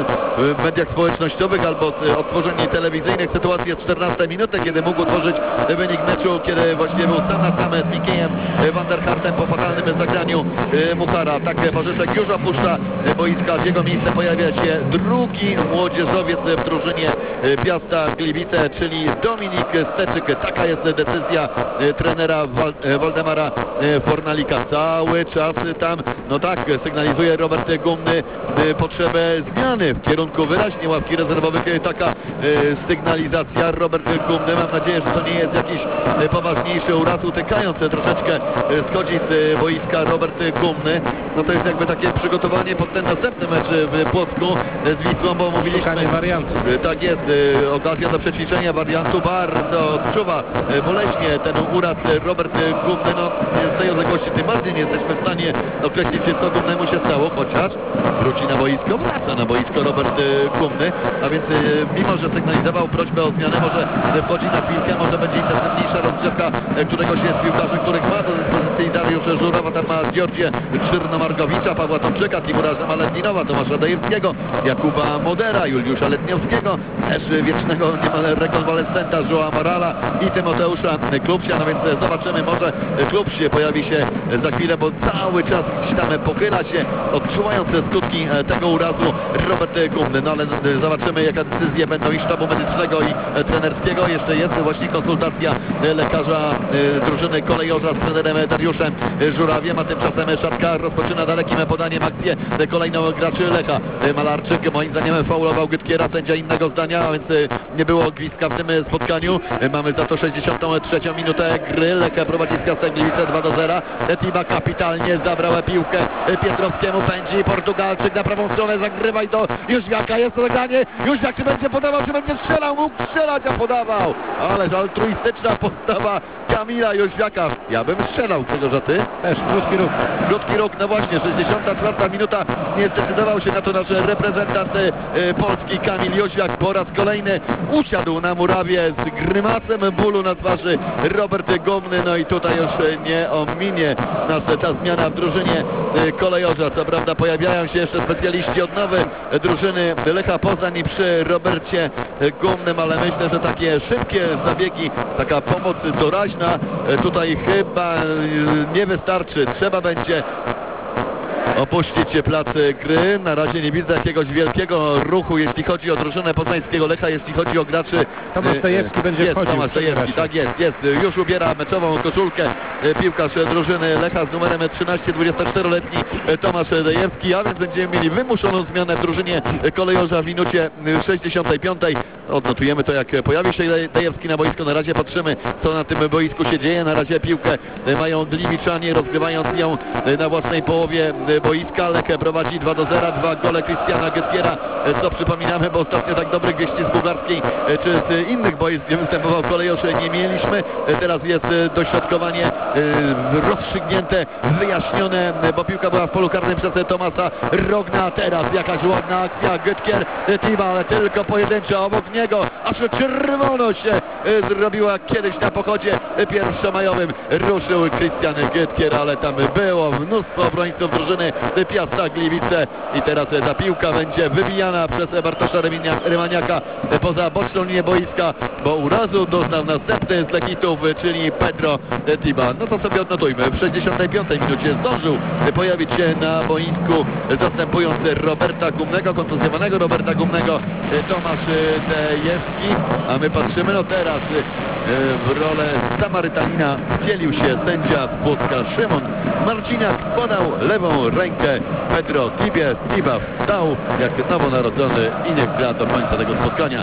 w mediach społecznościowych albo z odtworzeń telewizyjnych sytuację z 14 minuty, kiedy mógł tworzyć wynik meczu, kiedy właściwie był sam na sam z Mikiejem van der Hartem po fatalnym zagraniu Muchara. Tak, Parzyszek już opuszcza boiska. W jego miejsce pojawia się drugi młodzieżowiec w drużynie Piasta Gliwice, czyli Dominik Steczyk. Taka jest decyzja trenera Waldemara Fornalika. Cały czas tam, no tak, sygnalizuje Robert Gumny potrzebę zmiany w kierunku wyraźnie ławki rezerwowych. Taka sygnalizacja. Robert Gumny, mam nadzieję, że to nie jest jakiś poważniejszy uraz, utykając troszeczkę schodzi z boiska Robert Gumny. No to jest jakby takie przygotowanie pod ten następny mecz w Płocku z Wisłą, bo mówiliśmy, wariantu. tak jest, okazja do przećwiczenia wariantu, bardzo odczuwa boleśnie ten uraz Robert Gumny, no z tej odległości tym bardziej nie jesteśmy w stanie określić, co Gumnemu się stało, chociaż wróci na boisko, wraca na boisko Robert Gumny, a więc mimo, że sygnalizował prośbę o zmianę, może wchodzi na chwilkę, może będzie intensywniejsza rozgrzewka któregoś z piłkarzy, których ma do dyspozycji Dariusz Żurawa, tam ma Georgię Czyrnomargowicza, Pawła Tomczyka, Timura Maledninowa, Tomasza Dajewskiego, Jakuba Modera, Juliusza Letniowskiego, też wiecznego niemal rekonwalescenta Joa Morala i Tymoteusza Klubsia, no więc zobaczymy, może Klubś pojawi się za chwilę, bo cały czas gdzieś tam pochyla się, odczuwając skutki tego urazu Robert Gumny, no ale zobaczymy, jaka decyzje będą i sztabu medycznego i trenerskiego. Jeszcze jest właśnie konsultacja lekarza drużyny kolejorza z trenerem Dariuszem Żurawiem, a tymczasem Szatka rozpoczyna dalekim podaniem akcję kolejną graczy Lecha. Malarczyk moim zdaniem faulował Gytkiera, sędzia innego zdania, a więc nie było gwizdka w tym spotkaniu. Mamy za to 63 minutę gry. Lech prowadzi z Piastem Gliwice 2-0. Tiba kapitalnie zabrał piłkę Pietrowskiemu, pędzi Portugalczyk na prawą stronę, zagrywa i do Jóźwiaka, jest to zagranie. Jóźwiak czy będzie podawał, czy będzie strzelał? Mógł strzelać, a podawał. Ależ altruistyczna postawa Kamila Jóźwiaka. Ja bym strzelał, Grzegorz, a ty? Też krótki ruch. Krótki ruch, no właśnie, 64 minuta, nie zdecydował się na to nasz reprezentant Polski Kamil Jóźwiak. Po raz kolejny usiadł na murawie z grymasem bólu na twarzy Robert Gumny, no i tutaj już nie ominie nas ta zmiana w drużynie kolejorza. Co prawda pojawiają się jeszcze specjaliści odnowy drużyny Lecha Poznań przy Robercie Gumnym, ale myślę, że takie szybkie zabiegi, taka pomoc doraźna tutaj chyba nie wystarczy. Trzeba będzie opuścić plac gry. Na razie nie widzę jakiegoś wielkiego ruchu, jeśli chodzi o drużynę poznańskiego Lecha, jeśli chodzi o graczy. Tomasz Dajewski będzie wchodził. Tomasz Dajewski, tak jest. Już ubiera meczową koszulkę piłkarz drużyny Lecha z numerem 13, 24-letni Tomasz Dajewski, a więc będziemy mieli wymuszoną zmianę w drużynie kolejorza w minucie 65. Odnotujemy to, jak pojawi się Dajewski na boisku. Na razie patrzymy, co na tym boisku się dzieje. Na razie piłkę mają Gliwiczanie, rozgrywając ją na własnej połowie boiska. Lech prowadzi 2-0, 2 gole Krystiana Gytkiera, co przypominamy, bo ostatnio tak dobrych wieści z bułgarskiej czy z innych boisk, gdzie występował kolejorz, nie mieliśmy. Teraz jest dośrodkowanie rozstrzygnięte, wyjaśnione, bo piłka była w polu karnym przez Tomasa Rogna. Teraz jakaś ładna akcja, Gytkier, Tiba, ale tylko pojedyncza obok niego, aż czerwono się zrobiła kiedyś na pochodzie pierwszomajowym. Ruszył Krystian Gytkier, ale tam było mnóstwo obrońców drużyny Piasta Gliwice i teraz ta piłka będzie wybijana przez Bartosza Rymaniaka poza boczną linię boiska, bo urazu doznał następny z Lechitów, czyli Pedro Tiba. No to sobie odnotujmy. W 65 minucie zdążył pojawić się na boisku, zastępując Roberta Gumnego, kontuzjowanego Roberta Gumnego, Tomasz Dajewski, a my patrzymy, no teraz w rolę Samarytanina wcielił się sędzia z Płocka Szymon Marciniak, podał lewą ręką rękę Pedro Tibie. Tiba wstał jak nowonarodzony i niech gra do końca tego spotkania.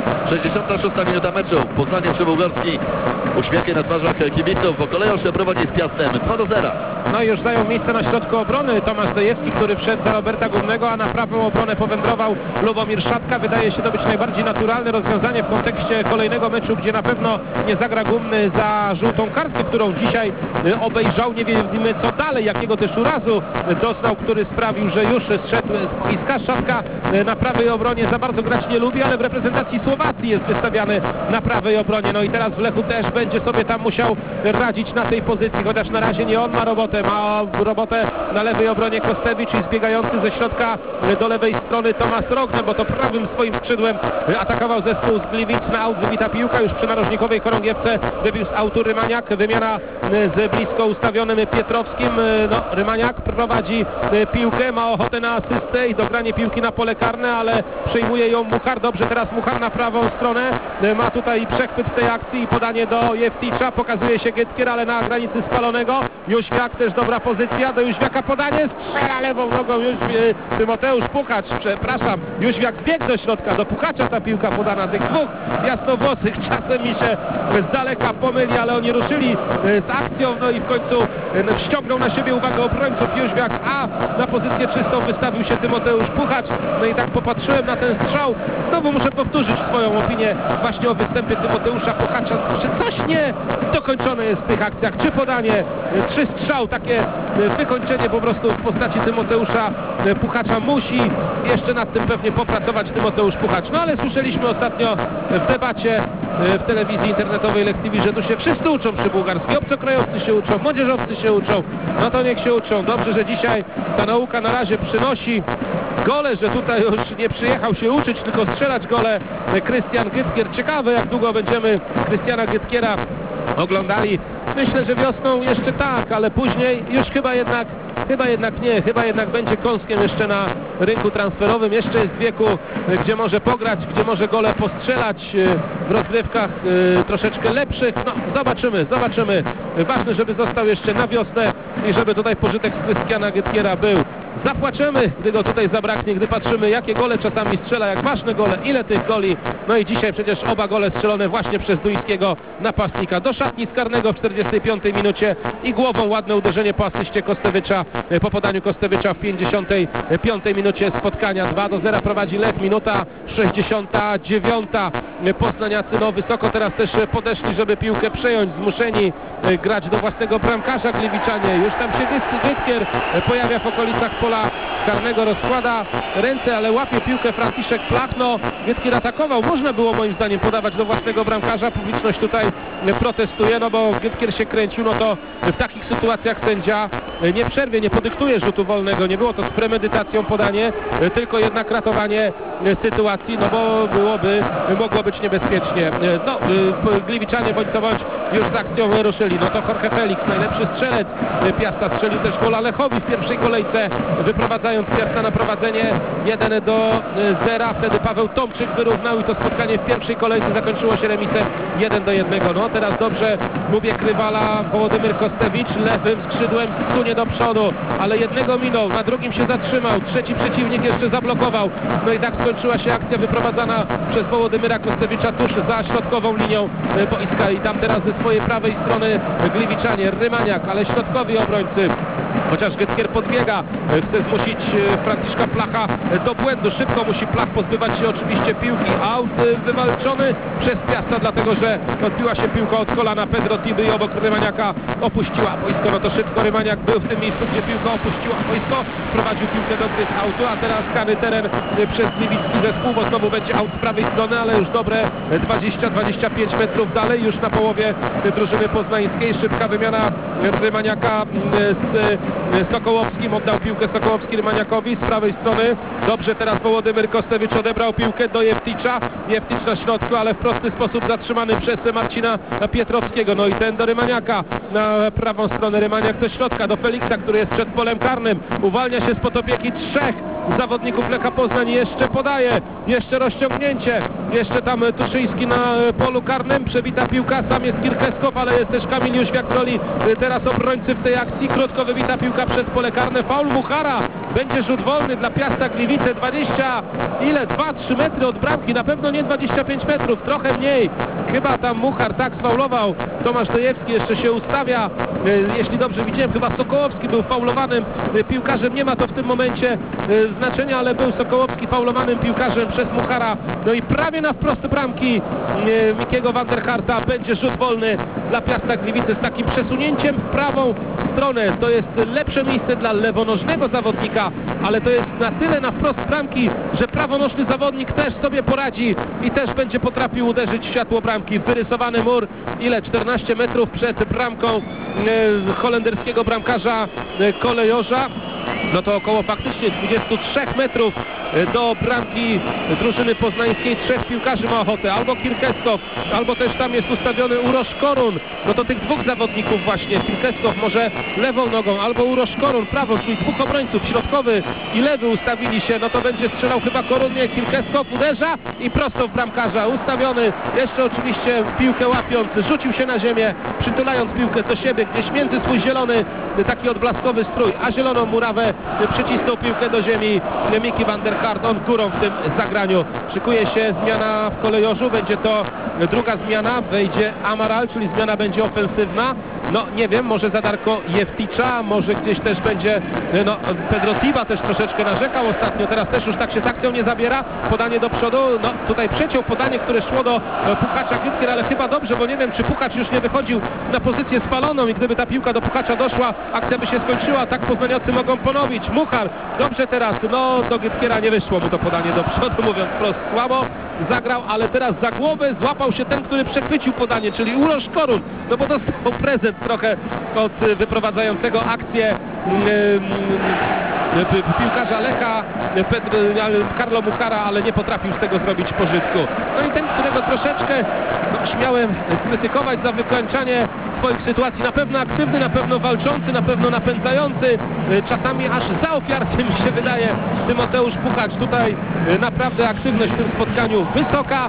66 minuta meczu. Poznanie Przybułgorski. Uśmiechy na twarzach kibiców. Kolejorz prowadzi z Piastem 2-0. No i już zajął miejsce na środku obrony Tomasz Zdejewski, który wszedł za Roberta Górnego, a na prawą obronę powędrował Lubomir Szatka. Wydaje się to być najbardziej naturalne rozwiązanie w kontekście kolejnego meczu, gdzie na pewno nie zagra Gumny za żółtą kartkę, którą dzisiaj obejrzał. Nie wiemy co dalej, jakiego też urazu doznał, który sprawił, że już zszedł z boiska. Szatka na prawej obronie za bardzo grać nie lubi, ale w reprezentacji Słowacji jest wystawiany na prawej obronie. No i teraz w Lechu też będzie sobie tam musiał radzić na tej pozycji, chociaż na razie nie on ma robotę. Ma robotę na lewej obronie Kostewicz i zbiegający ze środka do lewej strony Tomasz Rogner, bo to prawym swoim skrzydłem atakował zespół z Gliwic. Na aut wybita piłka już przy narożnikowej chorągiewce. Wybił z autu Rymaniak. Wymiana z blisko ustawionym Pietrowskim. No, Rymaniak prowadzi piłkę, ma ochotę na asystę i dogranie piłki na pole karne, ale przejmuje ją Muchar. Dobrze, teraz Muchar na prawą stronę. Ma tutaj przechwyt w tej akcji i podanie do Jefticza. Pokazuje się Gytkier, ale na granicy spalonego. Jóźwiak też dobra pozycja. Do Jóźwiaka podanie. Strzela lewą nogą Tymoteusz Puchacz. Przepraszam. Jóźwiak wbiegł do środka. Do Puchacza ta piłka podana. Tych dwóch jasnowłosych czasem mi się z daleka pomyli, ale oni ruszyli z akcją. No i w końcu ściągnął na siebie uwagę obrońców Jóźwiak, a na pozycję czystą wystawił się Tymoteusz Puchacz. No i tak popatrzyłem na ten strzał. Znowu muszę powtórzyć swoją opinię właśnie o występie Tymoteusza Puchacza. Czy coś nie dokończone jest w tych akcjach? Czy podanie, czy strzał? Takie wykończenie po prostu w postaci Tymoteusza Puchacza. Musi jeszcze nad tym pewnie popracować Tymoteusz Puchacz. No ale słyszeliśmy ostatnio w debacie w telewizji internetowej Lech TV, że tu się wszyscy uczą przybułgarski. Obcokrajowcy się uczą, młodzieżowcy się uczą. No to niech się uczą. Dobrze, że dzisiaj ta nauka na razie przynosi gole, że tutaj już nie przyjechał się uczyć, tylko strzelać gole Krystian Gytkier. Ciekawe, jak długo będziemy Krystiana Gytkiera oglądali. Myślę, że wiosną jeszcze tak, ale później już chyba jednak nie. Chyba jednak będzie kąskiem jeszcze na rynku transferowym. Jeszcze jest w wieku, gdzie może pograć, gdzie może gole postrzelać w rozgrywkach troszeczkę lepszych. No, zobaczymy. Ważne, żeby został jeszcze na wiosnę i żeby tutaj pożytek z Krystiana Gytkiera był. Zapłaczemy, gdy go tutaj zabraknie, gdy patrzymy, jakie gole czasami strzela, jak ważne gole, ile tych goli. No i dzisiaj przecież oba gole strzelone właśnie przez duńskiego napastnika. Do szatni z karnego w 45 minucie i głową ładne uderzenie po asyście Kostewicza, po podaniu Kostewicza w 55 minucie spotkania. 2-0 prowadzi Lech, minuta 69. Poznaniacy no wysoko teraz też podeszli, żeby piłkę przejąć, zmuszeni grać do własnego bramkarza Gliwiczanie. Już tam się Gytkier pojawia w okolicach pola karnego, rozkłada ręce, ale łapie piłkę Franciszek Plach. No, Gytkier atakował, można było moim zdaniem podawać do własnego bramkarza. Publiczność tutaj protestuje, no bo Gytkier się kręcił, no to w takich sytuacjach sędzia nie przerwie, nie podyktuje rzutu wolnego. Nie było to z premedytacją podanie, tylko jednak ratowanie sytuacji, no bo mogło być niebezpiecznie. No, Gliwiczanie bądź co bądź już z akcją ruszyli. No to Jorge Felix, najlepszy strzelec Piasta, strzelił też gola Lechowi w pierwszej kolejce, wyprowadzając Piasta na prowadzenie 1-0. Wtedy Paweł Tomczyk wyrównał i to spotkanie w pierwszej kolejce zakończyło się remisem 1-1. No teraz dobrze mu bieg rywala Wołodymyr Kostewicz, lewym skrzydłem sunie do przodu, ale jednego minął, na drugim się zatrzymał, trzeci przeciwnik jeszcze zablokował. No i tak skończyła się akcja wyprowadzana przez Wołodymyra Kostewicza tuż za środkową linią boiska i tam teraz ze swojej prawej strony Gliwiczanie, Rymaniak, ale środkowi obrońcy. Chociaż Gytkier podbiega, chce zmusić Franciszka Placha do błędu. Szybko musi Plach pozbywać się oczywiście piłki. Aut wywalczony przez Piasta, dlatego że odbiła się piłka od kolana Pedro Tiby i obok Rymaniaka opuściła boisko. No to szybko Rymaniak był w tym miejscu, gdzie piłka opuściła boisko. Wprowadził piłkę do gry z autu, a teraz skany teren przez gliwicki zespół, bo znowu będzie aut z prawej strony, ale już dobre 20-25 metrów dalej, już na połowie drużyny poznańskiej. Szybka wymiana Rymaniaka z Sokołowskim, oddał piłkę Sokołowski Rymaniakowi z prawej strony. Dobrze, teraz Wołodymyr Kostewicz odebrał piłkę do Jefticza. Jefticz na środku, ale w prosty sposób zatrzymany przez Marcina Pietrowskiego. No i ten do Rymaniaka na prawą stronę. Rymaniak do środka, do Feliksa, który jest przed polem karnym. Uwalnia się spod opieki trzech zawodników Lecha Poznań. Jeszcze podaje, jeszcze rozciągnięcie. Jeszcze tam Tuszyński na polu karnym. Przebita piłka, sam jest Kirkeskow, ale jest też Kamil Jóźwiak w roli teraz obrońcy w tej akcji. Krótko wybita piłka przez pole karne. Faul Muchara Będzie rzut wolny dla Piasta Gliwice. 2-3 metry od bramki, na pewno nie 25 metrów, trochę mniej. Chyba tam Muchar tak sfaulował. Tomasz Dojewski jeszcze się ustawia. Jeśli dobrze widziałem, chyba Sokołowski był faulowanym piłkarzem. Nie ma to w tym momencie znaczenia, ale był Sokołowski faulowanym piłkarzem przez Muchara. No i prawie na wprost bramki Mikiego van der Harta będzie rzut wolny dla Piasta Gliwice z takim przesunięciem w prawą stronę. To jest lepsze miejsce dla lewonożnego zawodnika, ale to jest na tyle na wprost bramki, że prawonożny zawodnik też sobie poradzi i też będzie potrafił uderzyć w światło bramki. Wyrysowany mur, ile? 14 metrów przed bramką holenderskiego bramkarza Kolejorza. No to około faktycznie 23 metrów do bramki drużyny poznańskiej. 3 piłkarzy ma ochotę. Albo Kirkeskow, albo też tam jest ustawiony Uroš Korun. No to tych dwóch zawodników właśnie. Kirkeskow może lewą nogą, albo Uroš Korun prawą, czyli dwóch obrońców, środkowy i lewy ustawili się. No to będzie strzelał chyba Korun, nie. Kirkeskow uderza i prosto w bramkarza. Ustawiony, jeszcze oczywiście piłkę łapiąc, rzucił się na ziemię, przytulając piłkę do siebie, gdzieś między swój zielony, taki odblaskowy strój, a zieloną murawę przycisnął piłkę do ziemi Miki van der Hart. On górą w tym zagraniu. Szykuje się zmiana w Kolejorzu. Będzie to druga zmiana. Wejdzie Amaral, czyli zmiana będzie ofensywna. No nie wiem, może za Darko Jefticza, może gdzieś też będzie, no Pedro Tiba też troszeczkę narzekał ostatnio, teraz też już tak się z akcją nie zabiera. Podanie do przodu, no tutaj przeciął podanie, które szło do Puchacza Gytkier, ale chyba dobrze, bo nie wiem, czy Puchacz już nie wychodził na pozycję spaloną i gdyby ta piłka do Puchacza doszła, akcja by się skończyła. Tak poznaniacy mogą ponowić. Muchar, dobrze teraz, no do Gytkiera nie wyszło mu to podanie do przodu, mówiąc wprost, słabo zagrał, ale teraz za głowę złapał się ten, który przechwycił podanie, czyli Uroš Korun, no bo dostał prezent trochę od wyprowadzającego akcję piłkarza Lecha, Carlo Muchara, ale nie potrafił z tego zrobić pożytku. No i ten, którego troszeczkę śmiałem skrytykować za wykończanie swoich sytuacji, na pewno aktywny, na pewno walczący, na pewno napędzający, czasami aż za ofiarny mi się wydaje Tymoteusz Puchacz. Tutaj naprawdę aktywność w tym spotkaniu wysoka,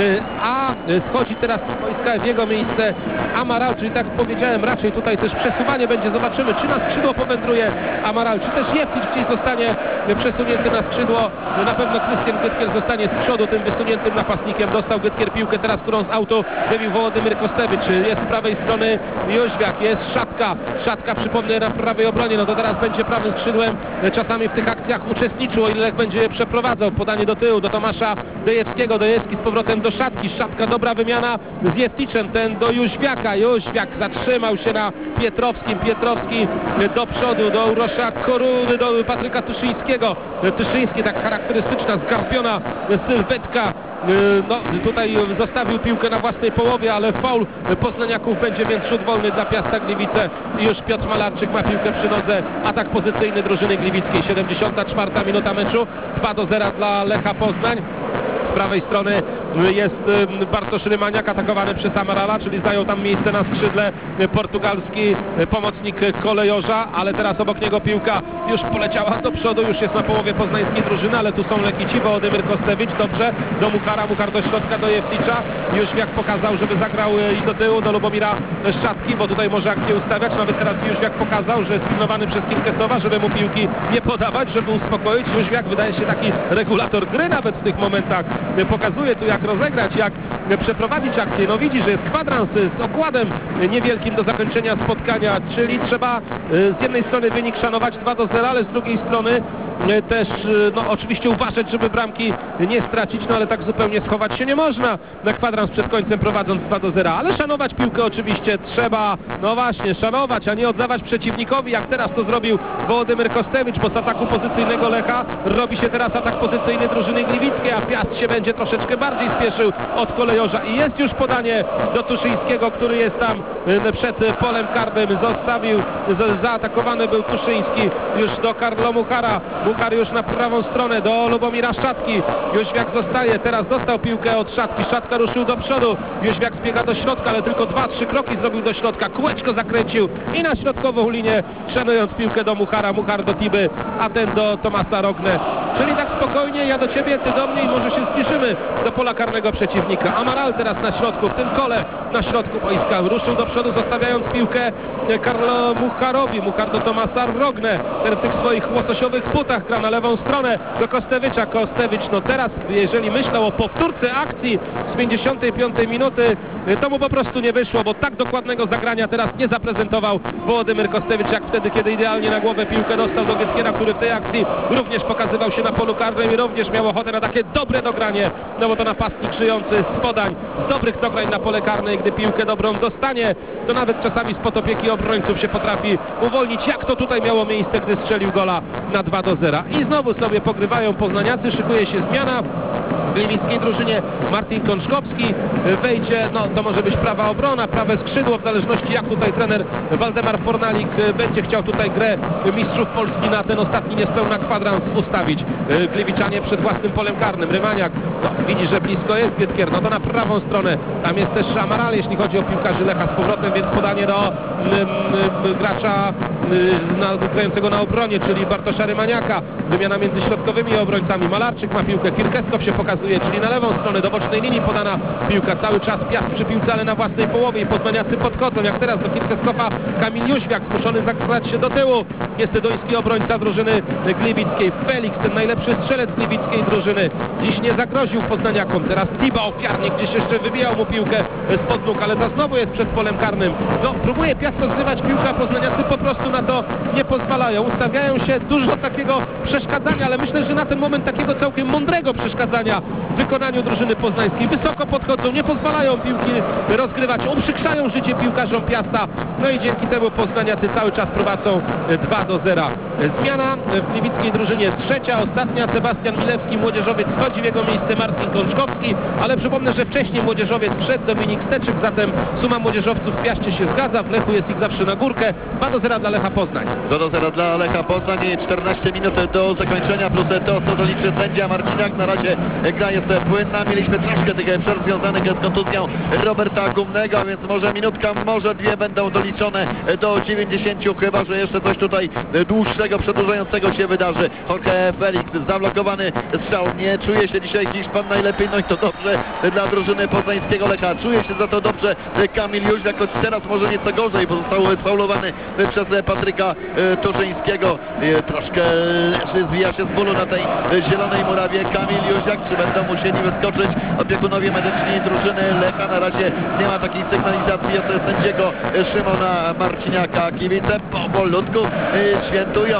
a schodzi teraz z boiska w jego miejsce Amaral, czyli tak jak powiedziałem, raczej tutaj też przesuwanie będzie, zobaczymy, czy na skrzydło powędruje Amaral, czy też Jeftic gdzieś zostanie przesunięty na skrzydło. Na pewno Krystian Gytkier zostanie z przodu tym wysuniętym napastnikiem. Dostał Gytkier piłkę teraz, którą z autu wybił Wołodymyr Kostewicz. Jest z prawej strony Jóźwiak, jest Szatka, przypomnę, na prawej obronie. No to teraz będzie prawym skrzydłem. Czasami w tych akcjach uczestniczył, o ile Lech będzie je przeprowadzał. Podanie do tyłu, do Tomasza Dojewskiego. Dojewski z powrotem do Szatki. Szatka, dobra wymiana z Jefticzem. Ten do Jóźwiaka. Jóźwiak zatrzymał się na Pietrowskim. Pietrowski do przodu, do Urosza Koruny, do Patryka Tyszyńskiego. Tyszyński, tak charakterystyczna, zgarbiona sylwetka. No tutaj zostawił piłkę na własnej połowie, ale faul poznaniaków będzie, więc rzut wolny dla Piasta Gliwice. I już Piotr Malarczyk ma piłkę przy nodze. Atak pozycyjny drużyny gliwickiej. 74 minuta meczu. 2-0 dla Lecha Poznań. Z prawej strony jest Bartosz Rymaniak, atakowany przez Amarala, czyli zajął tam miejsce na skrzydle portugalski pomocnik Kolejorza, ale teraz obok niego piłka już poleciała do przodu, już jest na połowie poznańskiej drużyny, ale tu są Lechici, Wołodymyr Kostewicz, dobrze, do Muchara, Muchar do środka, do Jefticza, Jóźwiak pokazał, żeby zagrał i do tyłu, do Lubomira Szatki, bo tutaj może akcję ustawiać, nawet teraz Jóźwiak pokazał, że jest pilnowany przez Kirkesowa, żeby mu piłki nie podawać, żeby uspokoić. Jóźwiak wydaje się taki regulator gry nawet w tych momentach, pokazuje tu jak rozegrać, jak przeprowadzić akcję. No widzi, że jest kwadrans z okładem niewielkim do zakończenia spotkania, czyli trzeba z jednej strony wynik szanować 2-0, ale z drugiej strony też no oczywiście uważać, żeby bramki nie stracić, no ale tak zupełnie schować się nie można na kwadrans przed końcem, prowadząc 2-0, ale szanować piłkę oczywiście trzeba, no właśnie, szanować, a nie oddawać przeciwnikowi, jak teraz to zrobił Wołodymyr Kostewicz, bo z ataku pozycyjnego Lecha robi się teraz atak pozycyjny drużyny gliwickiej, a Piast się będzie troszeczkę bardziej spieszył od Kolejorza i jest już podanie do Tuszyńskiego, który jest tam przed polem karnym, zostawił, zaatakowany był Tuszyński już do Carlo Muchara. Muchar już na prawą stronę do Lubomira Szatki. Jóźwiak zostaje, teraz dostał piłkę od Szatki. Szatka ruszył do przodu. Jóźwiak zbiega do środka, ale tylko 2-3 kroki zrobił do środka. Kółeczko zakręcił i na środkową linię, szanując piłkę do Muchara. Muchar do Tiby, a ten do Tomasa Rogne. Czyli tak spokojnie, ja do ciebie, ty do mnie i może się zbliżymy do pola karnego przeciwnika. Amaral teraz na środku, w tym kole na środku boiska. Ruszył do przodu, zostawiając piłkę Carlo Mucharowi. Muchar do Tomasa Rogne. Ten w tych swoich łososiowych butach minutach gra na lewą stronę do Kostewicza. Kostewicz, no teraz jeżeli myślał o powtórce akcji z 55 minuty, to mu po prostu nie wyszło, bo tak dokładnego zagrania teraz nie zaprezentował Wołodymyr Kostewicz jak wtedy, kiedy idealnie na głowę piłkę dostał do Gytkiera, który w tej akcji również pokazywał się na polu karnym i również miał ochotę na takie dobre dogranie, no bo to napastnik żyjący z podań, z dobrych dograń na pole karne i gdy piłkę dobrą dostanie, to nawet czasami spod opieki obrońców się potrafi uwolnić, jak to tutaj miało miejsce, gdy strzelił gola na 2-0. I znowu sobie pogrywają poznaniacy, szykuje się zmiana. W gliwickiej drużynie Marcin Kączkowski wejdzie, no to może być prawa obrona, prawe skrzydło, w zależności jak tutaj trener Waldemar Fornalik będzie chciał tutaj grę mistrzów Polski na ten ostatni niespełna kwadrans ustawić. Gliwiczanie przed własnym polem karnym. Rymaniak, no, widzi, że blisko jest Gytkier, no to na prawą stronę. Tam jest też Amaral, jeśli chodzi o piłkarzy Lecha z powrotem, więc podanie do gracza grającego na obronie, czyli Bartosza Rymaniaka. Wymiana między środkowymi obrońcami. Malarczyk ma piłkę, Kirkeskow się pokazuje, czyli na lewą stronę do bocznej linii podana piłka. Cały czas Piast przy piłce, ale na własnej połowie i poznaniacy podchodzą. Jak teraz do Kirkeskowa Kamil Jóźwiak zmuszony zagrać się do tyłu. Jest duński obrońca drużyny gliwickiej. Felix, ten najlepszy strzelec gliwickiej drużyny. Dziś nie zagroził poznaniakom. Teraz Tiba ofiarnie gdzieś jeszcze wybijał mu piłkę spod nóg, ale ta znowu jest przed polem karnym. No, próbuje Piast rozgrywać piłkę, a poznaniacy po prostu na to nie pozwalają. Ustawiają się, dużo takiego przeszkadzania, ale myślę, że na ten moment takiego całkiem mądrego przeszkadzania w wykonaniu drużyny poznańskiej. Wysoko podchodzą, nie pozwalają piłki rozgrywać, uprzykrzają życie piłkarzom Piasta. No i dzięki temu poznaniacy cały czas prowadzą 2-0. Zmiana w gliwickiej drużynie trzecia, ostatnia. Sebastian Milewski, młodzieżowiec, wchodzi w jego miejsce Marcin Kączkowski, ale przypomnę, że wcześniej młodzieżowiec wszedł Dominik Steczyk, zatem suma młodzieżowców w Piaście się zgadza. W Lechu jest ich zawsze na górkę. 2-0 dla Lecha Poznań. 2-0 dla Lecha Poznań, 14 minut do zakończenia, plus to, co doliczy sędzia Marciniak. Na razie gra jest płynna. Mieliśmy troszkę tych przerw związanych z kontuzją Roberta Gumnego, więc może minutka, może dwie będą doliczone do 90, chyba że jeszcze coś tutaj dłuższego, przedłużającego się wydarzy. Jorge Felix, zablokowany strzał. Nie czuje się dzisiaj Hiszpan najlepiej, no i to dobrze dla drużyny poznańskiego Lecha. Czuje się za to dobrze Kamil Jóźwiak, choć teraz może nieco gorzej, bo został sfaulowany przez Patryka Turzyńskiego. Troszkę leży, zwija się z bólu na tej zielonej murawie Kamil Jóźwiak. Czy będą musieli wyskoczyć opiekunowie medyczni drużyny Lecha? Na razie nie ma takiej sygnalizacji od sędziego Szymona Marciniaka. Kibice powolutku świętują.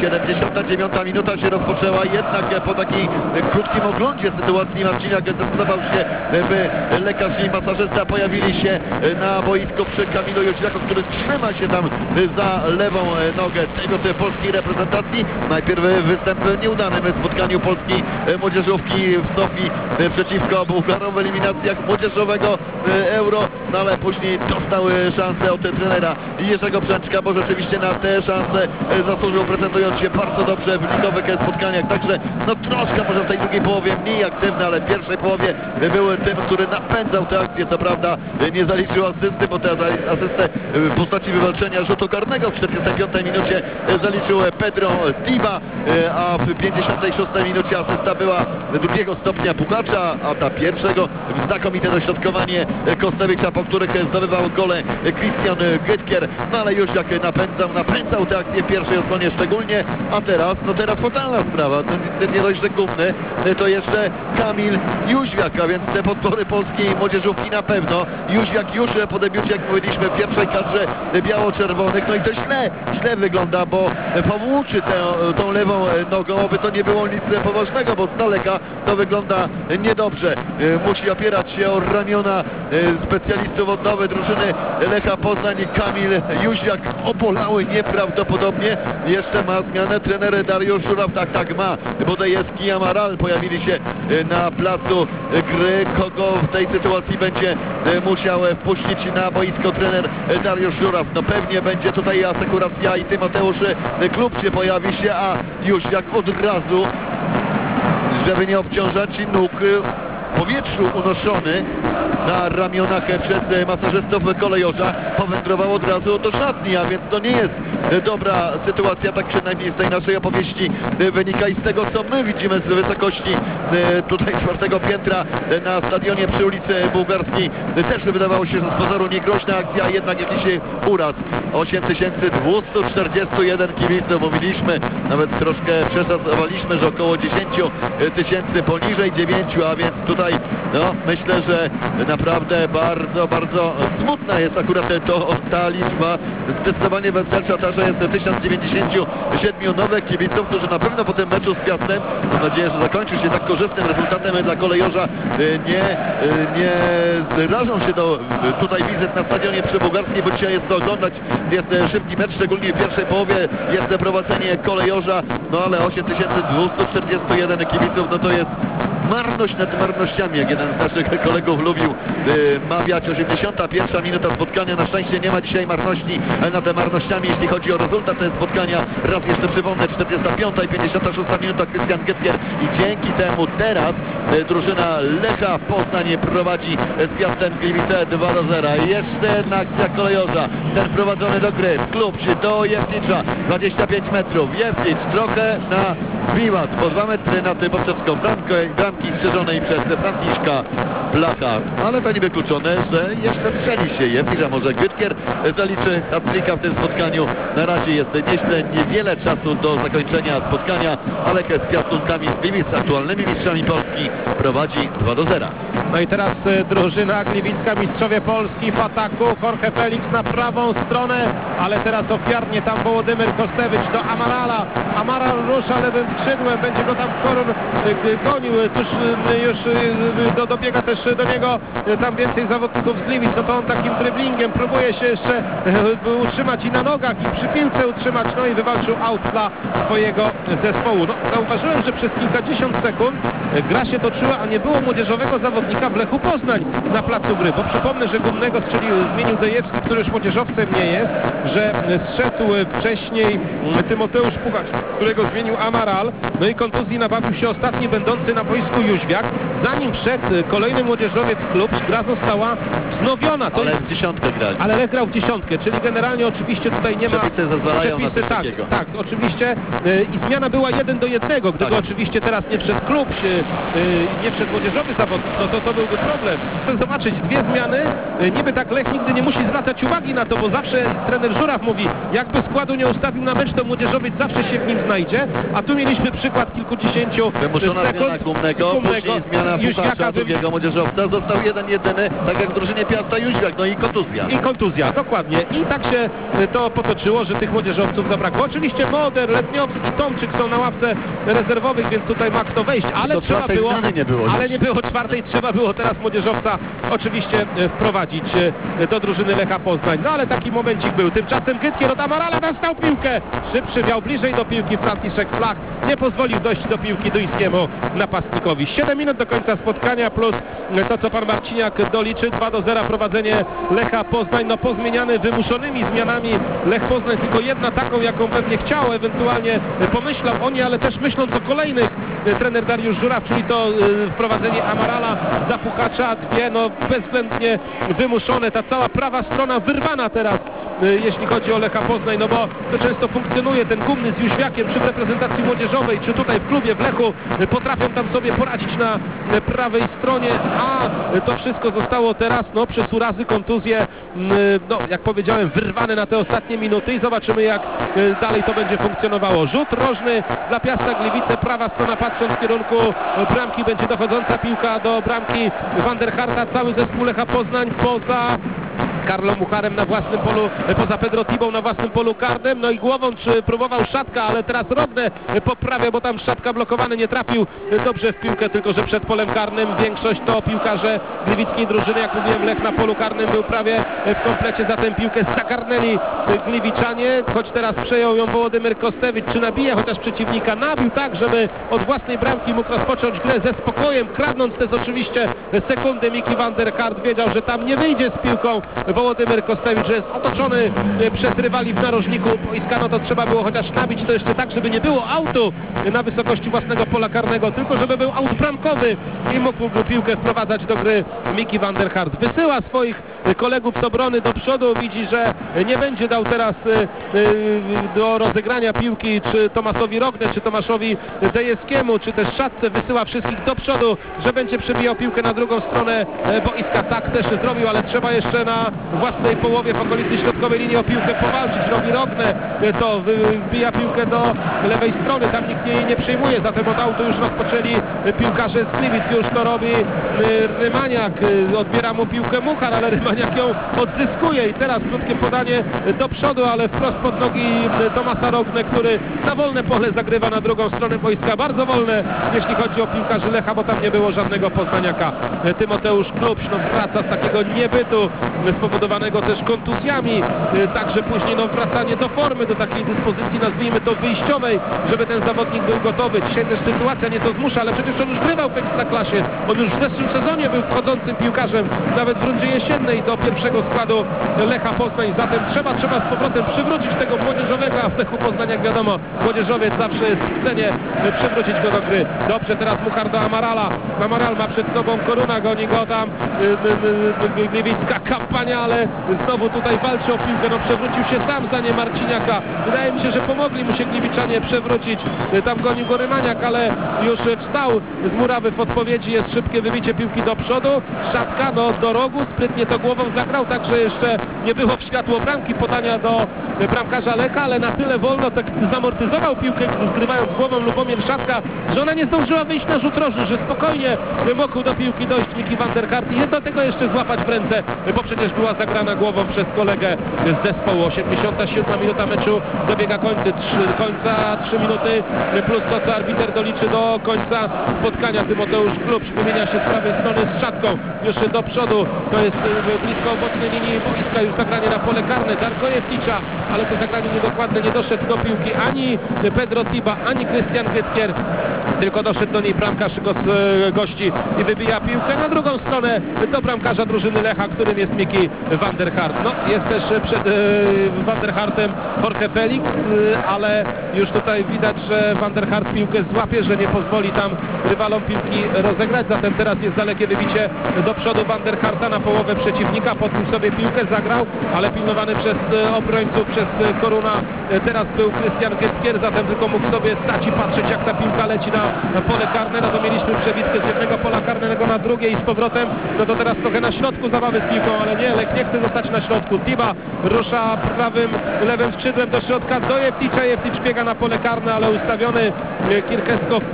79 minuta się rozpoczęła, jednak po takim krótkim oglądzie sytuacji Marciniak zdecydował się, by lekarz i masażysta pojawili się na boisku przy Kamilu Jóźwiaku, który trzyma się tam za lewą nogę debiut polskiej reprezentacji. Najpierw występ nieudany w spotkaniu polskiej młodzieżówki w Sofii przeciwko Bułgarom w eliminacjach młodzieżowego Euro, no ale później dostał szansę od trenera Jerzego Brzęczka, bo rzeczywiście na te szanse zasłużył, prezentując się bardzo dobrze w ligowych spotkaniach. Także no troszkę może w tej drugiej połowie mniej aktywny, ale w pierwszej połowie był tym, który napędzał tę akcję. Co prawda nie zaliczył asysty, bo tę asystę w postaci wywalczenia rzutu karnego w 45 minucie zaliczył Pedro Tiba, a w 56 minucie asysta była drugiego stopnia Puchacza, a ta pierwszego znakomite dośrodkowanie Kostewicza, po których zdobywał gole Christian Gytkier. No ale już jak napędzał tę akcję w pierwszej odsłonie szczególnie, a teraz fatalna sprawa. Nie dość, że gówny, to jeszcze Kamil Jóźwiak, a więc te podpory polskiej młodzieżówki na pewno. Jóźwiak już po debiucie, jak mówiliśmy, w pierwszej kadrze biało-czerwonych, no i to źle wygląda, bo powłóczy tą lewą nogą, aby to nie było nic poważnego, bo z daleka to wygląda niedobrze. Musi opierać się o ramiona specjalistów odnowy drużyny Lecha Poznań. Kamil Jóźwiak obolały nieprawdopodobnie. Jeszcze ma zmianę trener Dariusz Żuraw, tak ma. Bodejewski i Amaral pojawili się na placu gry. Kogo w tej sytuacji będzie musiał wpuścić na boisko trener Dariusz Żuraw? No pewnie będzie tutaj asekuracja i Tymoteusz Klub się pojawi się, a Jóźwiak od razu, żeby nie obciążać nóg, powietrzu unoszony na ramionach przez masażystów kolejorza, powędrował od razu do szatni, a więc to nie jest dobra sytuacja, tak przynajmniej z tej naszej opowieści wynika i z tego, co my widzimy z wysokości tutaj 4. piętra na stadionie przy ulicy Bułgarskiej. Też wydawało się, że z pozoru niegroźna akcja, jednak jakiś uraz. 8241 kibiców, mówiliśmy, nawet troszkę przeszacowaliśmy, że około 10 tysięcy, poniżej 9, a więc tutaj no myślę, że naprawdę bardzo, bardzo smutna jest akurat ta liczba. Zdecydowanie weselsza ta, że jest 1097 nowych kibiców, którzy na pewno po tym meczu z Piastem, mam nadzieję, że zakończy się tak korzystnym rezultatem dla kolejorza, nie zrażą się do tutaj wizyt na stadionie przy Bułgarskiej, bo dzisiaj jest co oglądać, jest szybki mecz, szczególnie w pierwszej połowie jest prowadzenie kolejorza, no ale 8241 kibiców, no to jest marność nad marnościami, jak jeden z naszych kolegów lubił mawiać. 81 minuta spotkania, na szczęście nie ma dzisiaj marności nad marnościami, jeśli chodzi o rezultat spotkania. Raz jeszcze przypomnę, 45 i 56 minuta Krystian Gytkier i dzięki temu teraz drużyna Lecha Poznań prowadzi z Piastem Gliwice 2-0. Jeszcze jedna akcja kolejorza, ten wprowadzony do gry, klub do Jewticza, 25 metrów, Jewticz trochę na Wiłat, po 2 metry nad poprzeczką bramki strzeżonej przez Franciszka Blacha, ale to niewykluczone, że jeszcze strzeli się Jewticz, a może Gytkier zaliczy hat-tricka w tym spotkaniu. Na razie jest niewiele czasu do zakończenia spotkania, ale z Piastunkami z Gliwic, aktualnymi mistrzami Polski, prowadzi 2-0. No i teraz drużyna gliwicka, mistrzowie Polski w ataku. Jorge Felix na prawą stronę, ale teraz ofiarnie tam Wołodymyr Kostewicz do Amarala. Amaral rusza lewym skrzydłem, będzie go tam Korun gonił, tuż już dobiega też do niego tam więcej zawodników z Gliwic. No to on takim dryblingiem próbuje się jeszcze utrzymać i na nogach, i przy piłce utrzymać, no i wywalczył aut dla swojego zespołu. No, zauważyłem, że przez kilkadziesiąt sekund gra się toczyła, a nie było młodzieżowego zawodnika w Lechu Poznań na placu gry, bo przypomnę, że Gumnego zmienił Dejewski, który już młodzieżowcem nie jest, że zszedł wcześniej Tymoteusz Puchacz, którego zmienił Amaral, no i kontuzji nabawił się ostatni będący na boisku Jóźwiak. Zanim wszedł kolejny młodzieżowiec klub, gra została wznowiona. To ale jest... w dziesiątkę grali. Ale Lech grał w dziesiątkę, czyli generalnie oczywiście tutaj nie ma... Przepisy zezwalają na coś takiego. Tak, oczywiście i zmiana była 1-1, gdyby oczywiście teraz nie wszedł klub, nie wszedł młodzieżowy zawodnik, no to byłby problem. Chcę zobaczyć dwie zmiany, niby tak Lech nigdy nie musi zwracać uwagi na to, bo zawsze trener Żuraw mówi, jakby składu nie ustawił na mecz, to młodzieżowiec zawsze się w nim znajdzie, a tu mieliśmy przykład kilkudziesięciu wymuszona sekund. Zmiana Gumnego, później zmiana Puchacza, drugiego młodzieżowca, został jedyny, tak jak w drużynie Piasta Jóźwiak, no i kontuzja. I kontuzja, dokładnie. I tak się to potoczyło, że tych młodzieżowców zabrakło. Oczywiście Moder, Letniowski, Tomczyk są na ławce rezerwowych, więc tutaj ma kto wejść, ale trzeba było, ale nie było czwartej, trzeba było teraz młodzieżowca oczywiście wprowadzić do drużyny Lecha Poznań. No ale taki momencik był. Tymczasem Gytkier od Amarala dostał piłkę. Szybszy, miał bliżej do piłki Franciszek Flach. Nie pozwolił dojść do piłki duńskiemu napastnikowi. 7 minut do końca spotkania plus to, co pan Marciniak doliczy. 2-0 prowadzenie Lecha Poznań. No pozmieniany wymuszonymi zmianami Lech Poznań tylko jedna taką, jaką pewnie chciał, ewentualnie pomyślał o niej, ale też myśląc o kolejnych trener Dariusz Żuraw, czyli to wprowadzenie Amarala za Puchacza, dwie no bezwzględnie wymuszone, ta cała prawa strona wyrwana teraz, jeśli chodzi o Lecha Poznań, no bo to często funkcjonuje, ten Gumny z Jóźwiakiem, czy w reprezentacji młodzieżowej, czy tutaj w klubie w Lechu, potrafią tam sobie poradzić na prawej stronie, a to wszystko zostało teraz, no przez urazy, kontuzje, no jak powiedziałem, wyrwane na te ostatnie minuty i zobaczymy, jak dalej to będzie funkcjonowało. Rzut rożny dla Piasta Gliwice, prawa strona, patrząc w kierunku bramki, będzie dochodząca piłka do bramki Van der Harta, cały zespół Lecha Poznań poza Karlo Mucharem na własnym polu, poza Pedro Tibą na własnym polu karnym, no i głową próbował Szatka, ale teraz Rogne poprawia, bo tam Szatka blokowany, nie trafił dobrze w piłkę, tylko że przed polem karnym większość to piłkarze gliwickiej drużyny, jak mówiłem, Lech na polu karnym był prawie w komplecie, zatem piłkę zagarnęli gliwiczanie, choć teraz przejął ją Wołodymyr Kostewicz, czy nabija chociaż przeciwnika, nabił tak, żeby od własnej bramki mógł rozpocząć grę ze spokojem, kradnąc też oczywiście sekundy. Miki Van der Hart wiedział, że tam nie wyjdzie z piłką Wołodymyr Kostewicz, że jest otoczony przez rywali w narożniku boiska, no to trzeba było chociaż nabić to jeszcze tak, żeby nie było autu na wysokości własnego pola karnego, tylko żeby był aut bramkowy i mógł piłkę wprowadzać do gry Miki van der Hart. Wysyła swoich kolegów z obrony do przodu, widzi, że nie będzie dał teraz do rozegrania piłki czy Tomasowi Rogne, czy Tomaszowi Dejewskiemu, czy też Szatce. Wysyła wszystkich do przodu, że będzie przebijał piłkę na drugą stronę boiska. Tak też zrobił, ale trzeba jeszcze na własnej połowie w okolicy środkowej linii o piłkę powalczyć. Robi Rogne, to wbija piłkę do lewej strony, tam nikt jej nie przyjmuje, zatem od autu już rozpoczęli piłkarze z Gliwic. Już to robi Rymaniak, odbiera mu piłkę Muchar, ale Rymaniak ją odzyskuje i teraz krótkie podanie do przodu, ale wprost pod nogi Tomasa Rogne, który na wolne pole zagrywa na drugą stronę boiska. Bardzo wolne, jeśli chodzi o piłkarzy Lecha, bo tam nie było żadnego poznaniaka. Tymoteusz Klubś wraca z takiego niebytu spowodowanego też kontuzjami, także później wracanie do formy, do takiej dyspozycji, nazwijmy to wyjściowej, żeby ten zawodnik był gotowy. Dzisiaj też sytuacja nieco zmusza, ale przecież on już grywał w Ekstraklasie, on już w zeszłym sezonie był wchodzącym piłkarzem, nawet w rundzie jesiennej do pierwszego składu Lecha Poznań, zatem trzeba z powrotem przywrócić tego młodzieżowego, a w Lechu Poznań, jak wiadomo, młodzieżowiec zawsze jest w cenie, przywrócić go do gry. Dobrze, teraz Muchar do Amarala. Amaral ma przed sobą Koruna, goni go tam gliwicka kampania, ale znowu tutaj walczy o piłkę, przewrócił się sam za nie Marciniaka. Wydaje mi się, że pomogli mu się gliwiczanie przewrócić. Tam gonił go Rymaniak, ale już wstał z murawy w odpowiedzi. Jest szybkie wybicie piłki do przodu. Szatka do rogu, sprytnie to głową zagrał, także jeszcze nie było w światło bramki, podania do bramkarza Lecha, ale na tyle wolno tak zamortyzował piłkę, zgrywając głową Lubomir Szatka, że ona nie zdążyła wyjść na rzut rożny, że spokojnie mógł do piłki dojść Miki van der Hart i do tego jeszcze złapać w ręce, bo przecież była zagrana głową przez kolegę z zespołu. 87 minuta meczu dobiega końca 3 minuty plus to, co arbiter doliczy do końca spotkania. Tymoteusz Klubś wymienia się z prawej strony z Szatką, już do przodu, to jest blisko bocznej linii boiska, już zagranie na pole karne Darko Jefticza, ale to zagranie niedokładne, nie doszedł do piłki ani Pedro Tiba, ani Christian Gytkier, tylko doszedł do niej bramkarz gości i wybija piłkę na drugą stronę do bramkarza drużyny Lecha, którym jest Miki van der Hart. Jest też przed van der Hartem Jorge Felix, ale już tutaj widać, że van der Hart piłkę złapie, że nie pozwoli tam rywalom piłki rozegrać, zatem teraz jest dalekie wybicie do przodu van der Harta na połowę przeciwnika, podbił sobie piłkę, zagrał, ale pilnowany przez obrońców, przez Koruna. Teraz był Christian Gytkier, zatem tylko mógł sobie stać i patrzeć, jak ta piłka leci na pole karne. To mieliśmy przebitkę z jednego pola karnego na drugie i z powrotem, to teraz trochę na środku zabawy z piłką, ale nie, Lech nie chce zostać na środku. Tiba rusza lewym skrzydłem do środka do Jefticza. Jefticz biega na pole karne, ale ustawiony Kirkeskow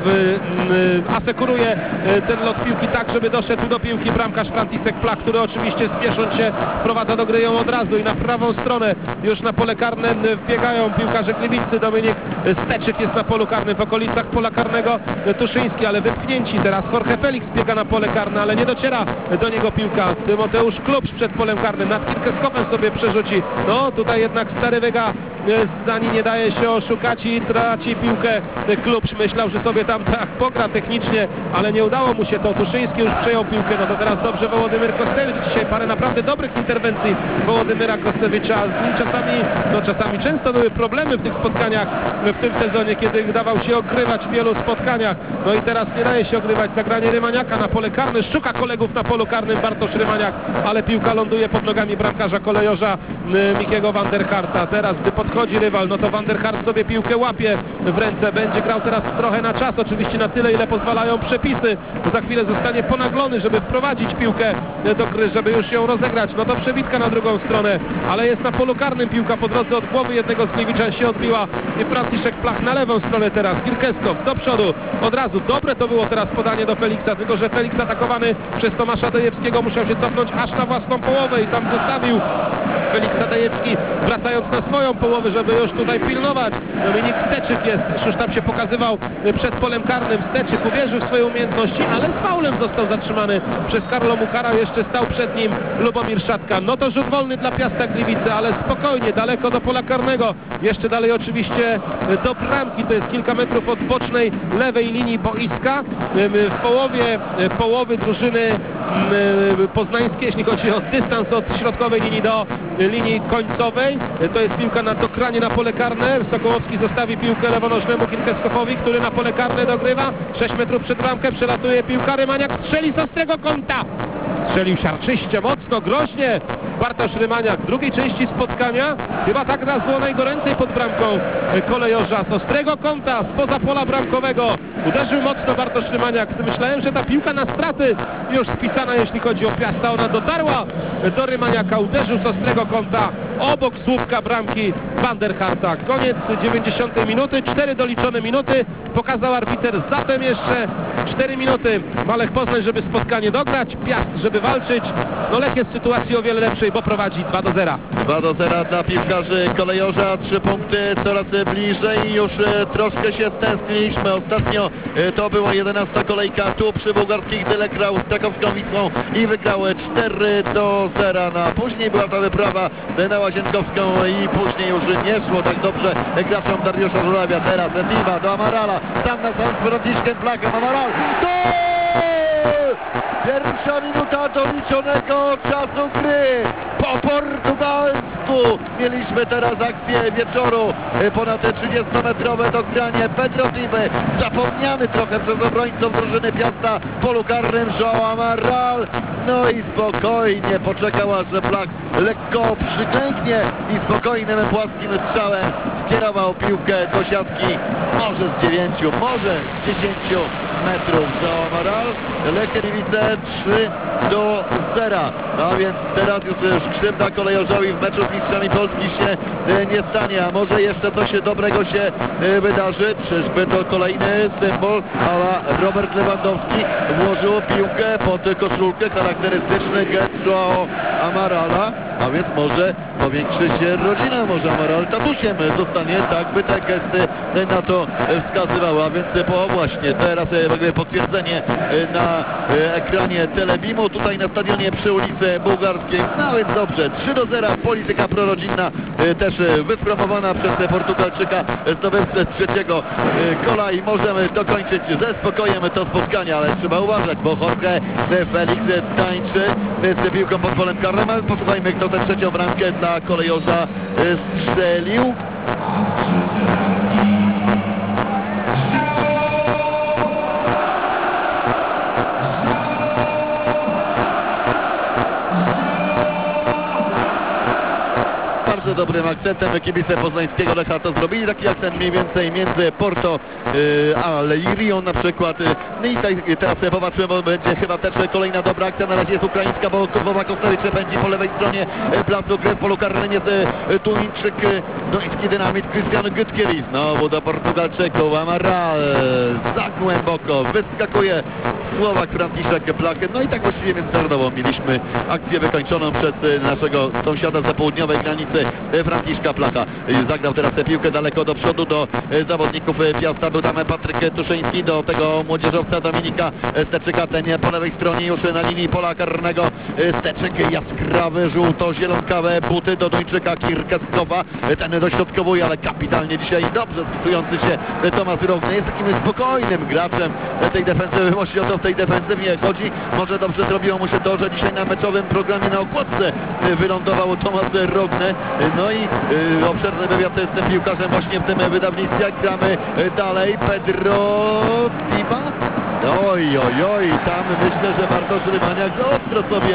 asekuruje ten lot piłki tak, żeby doszedł do piłki bramkarz Franciszek Plach, który oczywiście spiesząc się wprowadza do gry ją od razu i na prawą stronę już na pole karne wbiegają piłkarze gliwiccy. Dominik Steczyk jest na polu karnym, w okolicach pola karnego Tuszyński, ale wypchnięci. Teraz Jorge Felix biega na pole karne, ale nie dociera do niego piłka. Tymoteusz Klubś przed polem karnym, nad Kirkeskowem sobie przerzuci. Tutaj jednak Stary Wyga ani nie daje się oszukać i traci piłkę. Klubś myślał, że sobie tam tak pogra technicznie, ale nie udało mu się to. Tuszyński już przejął piłkę, to teraz dobrze Wołodymyr Kostewicz. Dzisiaj parę naprawdę dobrych interwencji Wołodymyra Kostewicza. Z nim czasami często były problemy w tych spotkaniach w tym sezonie, kiedy dawał się ogrywać w wielu spotkaniach. I teraz nie daje się ogrywać. Zagranie Rymaniaka na pole karne, szuka kolegów na polu karnym Bartosz Rymaniak, ale piłka ląduje pod nogami bramkarza kolejorza Mikiego van der Harta. Teraz gdy podchodzi rywal, to van der Hart sobie piłkę łapie w ręce, będzie grał teraz trochę na czas, oczywiście na tyle, ile pozwalają przepisy. Za chwilę zostanie ponaglony, żeby wprowadzić piłkę do gry, żeby już ją rozegrać. To przebitka na drugą stronę, ale jest na polu karnym piłka po drodze od głowy jednego z Gliwiczan się odbiła i Franciszek Plach na lewą stronę teraz. Kirkeskow do przodu, od razu. Dobre to było teraz podanie do Feliksa, tylko że Feliks atakowany przez Tomasza Dejewskiego musiał się cofnąć aż na własną połowę i tam zostawił Feliksa Dejewski, wracając na swoją połowę, żeby już tutaj pilnować. Dominik Steczyk jest, już tam się pokazywał przed polem karnym. Steczyk uwierzył w swoje umiejętności, ale z faulem został zatrzymany przez Karlo Muchara. Jeszcze stał przed nim Lubomir Szatka. To rzut wolny dla Piasta Gliwice, ale spokojnie, daleko do pola karnego. Jeszcze dalej oczywiście do bramki, to jest kilka metrów od bocznej lewej linii boiska. W połowy drużyny poznańskie, jeśli chodzi o dystans od środkowej linii do linii końcowej. To jest piłka na dokranie na pole karne. Sokołowski zostawi piłkę lewonożnemu Kirkeskochowi, który na pole karne dogrywa. 6 metrów przed bramkę przelatuje piłka. Rymaniak strzeli z ostrego kąta. Strzelił siarczyście, mocno, groźnie Bartosz Rymaniak. W drugiej części spotkania chyba tak raz było najgoręcej pod bramką kolejorza. Z ostrego kąta, spoza pola bramkowego uderzył mocno Bartosz Rymaniak. Myślałem, że ta piłka na straty już spisana, jeśli chodzi o Piasta. Ona dotarła do Rymaniaka, uderzył z ostrego kąta obok słupka bramki Vanderharta. Koniec 90 minuty, 4 doliczone minuty. Pokazał arbiter zatem jeszcze 4 minuty. Ma Lech Poznań, żeby spotkanie dograć. Piast, żeby walczyć. No Lech jest w sytuacji o wiele lepszej, bo prowadzi 2-0. 2-0 dla piłkarzy kolejorza, 3 punkty coraz bliżej, już troszkę się stęskniliśmy. Ostatnio to była 11. kolejka tu przy bułgarskich Dyle grał z krakowską Wisłą i wygrał 4-0. No, a później była ta wyprawa na Łazienkowską i później już nie szło tak dobrze graczom Dariusza Żurawia. Teraz Diva do Amarala, sam na sam z Franciszkiem Blachem. Amaral, gol! Pierwsza minuta doliczonego czasu gry. Po portugalsku mieliśmy teraz akcję wieczoru. Ponad 30-metrowe dogranie Pedro Diby. Zapomniany trochę przez obrońców drużyny Piasta w polu karnym João Amaral. No i spokojnie poczekał, aż Blach lekko przyklęknie i spokojnym, płaskim strzałem skierował piłkę do siatki. Może z 9, może z 10 metrów. João Amaral. Lech Gliwice 3-0. A więc teraz już krzywda kolejorzowi w meczu z mistrzami Polski się nie stanie. A może jeszcze coś dobrego się wydarzy? Czyżby to kolejny symbol a Robert Lewandowski włożył piłkę pod koszulkę. Charakterystyczny gest João Amarala. A więc może powiększy się rodzina, może Amaral tatusiem zostanie, tak by te gesty na to wskazywały. A więc właśnie teraz potwierdzenie na ekranie Telebimu, tutaj na stadionie przy ulicy Bułgarskiej. No więc dobrze, 3-0, polityka prorodzinna też wypromowana przez Portugalczyka, zdobywcę trzeciego gola i możemy dokończyć ze spokojem to spotkanie, ale trzeba uważać, bo Jorge Felix tańczy z piłką pod polem karnym, ale posłuchajmy, kto tę trzecią bramkę dla kolejorza strzelił. Bardzo dobrym akcentem kibice poznańskiego Lecha to zrobili, taki akcent mniej więcej między Porto a Lirią na przykład. No i teraz popatrzymy, bo będzie chyba też kolejna dobra akcja. Na razie jest ukraińska, bo Kurwowa Kostowicz pędzi po lewej stronie placu gry w polu karnym jest Tuńczyk, duński dynamit Christian Gytkiewicz. Znowu do Portugalczyków, Amaral za głęboko, wyskakuje Słowak Franciszek Blach. No i tak właściwie międzynarodowo mieliśmy akcję wykończoną przez naszego sąsiada za południowej granicy Franciszka Blacha. Zagrał teraz tę piłkę daleko do przodu do zawodników Piasta. Był tam Patryk Tuszyński, do tego młodzieżowca Dominika Steczyka. Ten po lewej stronie już na linii pola karnego. Steczyk jaskrawy, żółto-zielonkawe buty do Duńczyka Kirkeskowa. Ten dośrodkowuje, ale kapitalnie dzisiaj dobrze spisujący się Tomasz Równy. Jest takim spokojnym graczem tej defensywy. Właśnie o to w tej defensywie chodzi. Może dobrze zrobiło mu się to, że dzisiaj na meczowym programie na okładce wylądował Tomasz Równy. No i obszerny wywiad z tym piłkarzem właśnie w tym wydawnictwie. Gramy dalej. Pedro Diba. Oj, tam myślę, że Bartosz Rymaniak za ostro sobie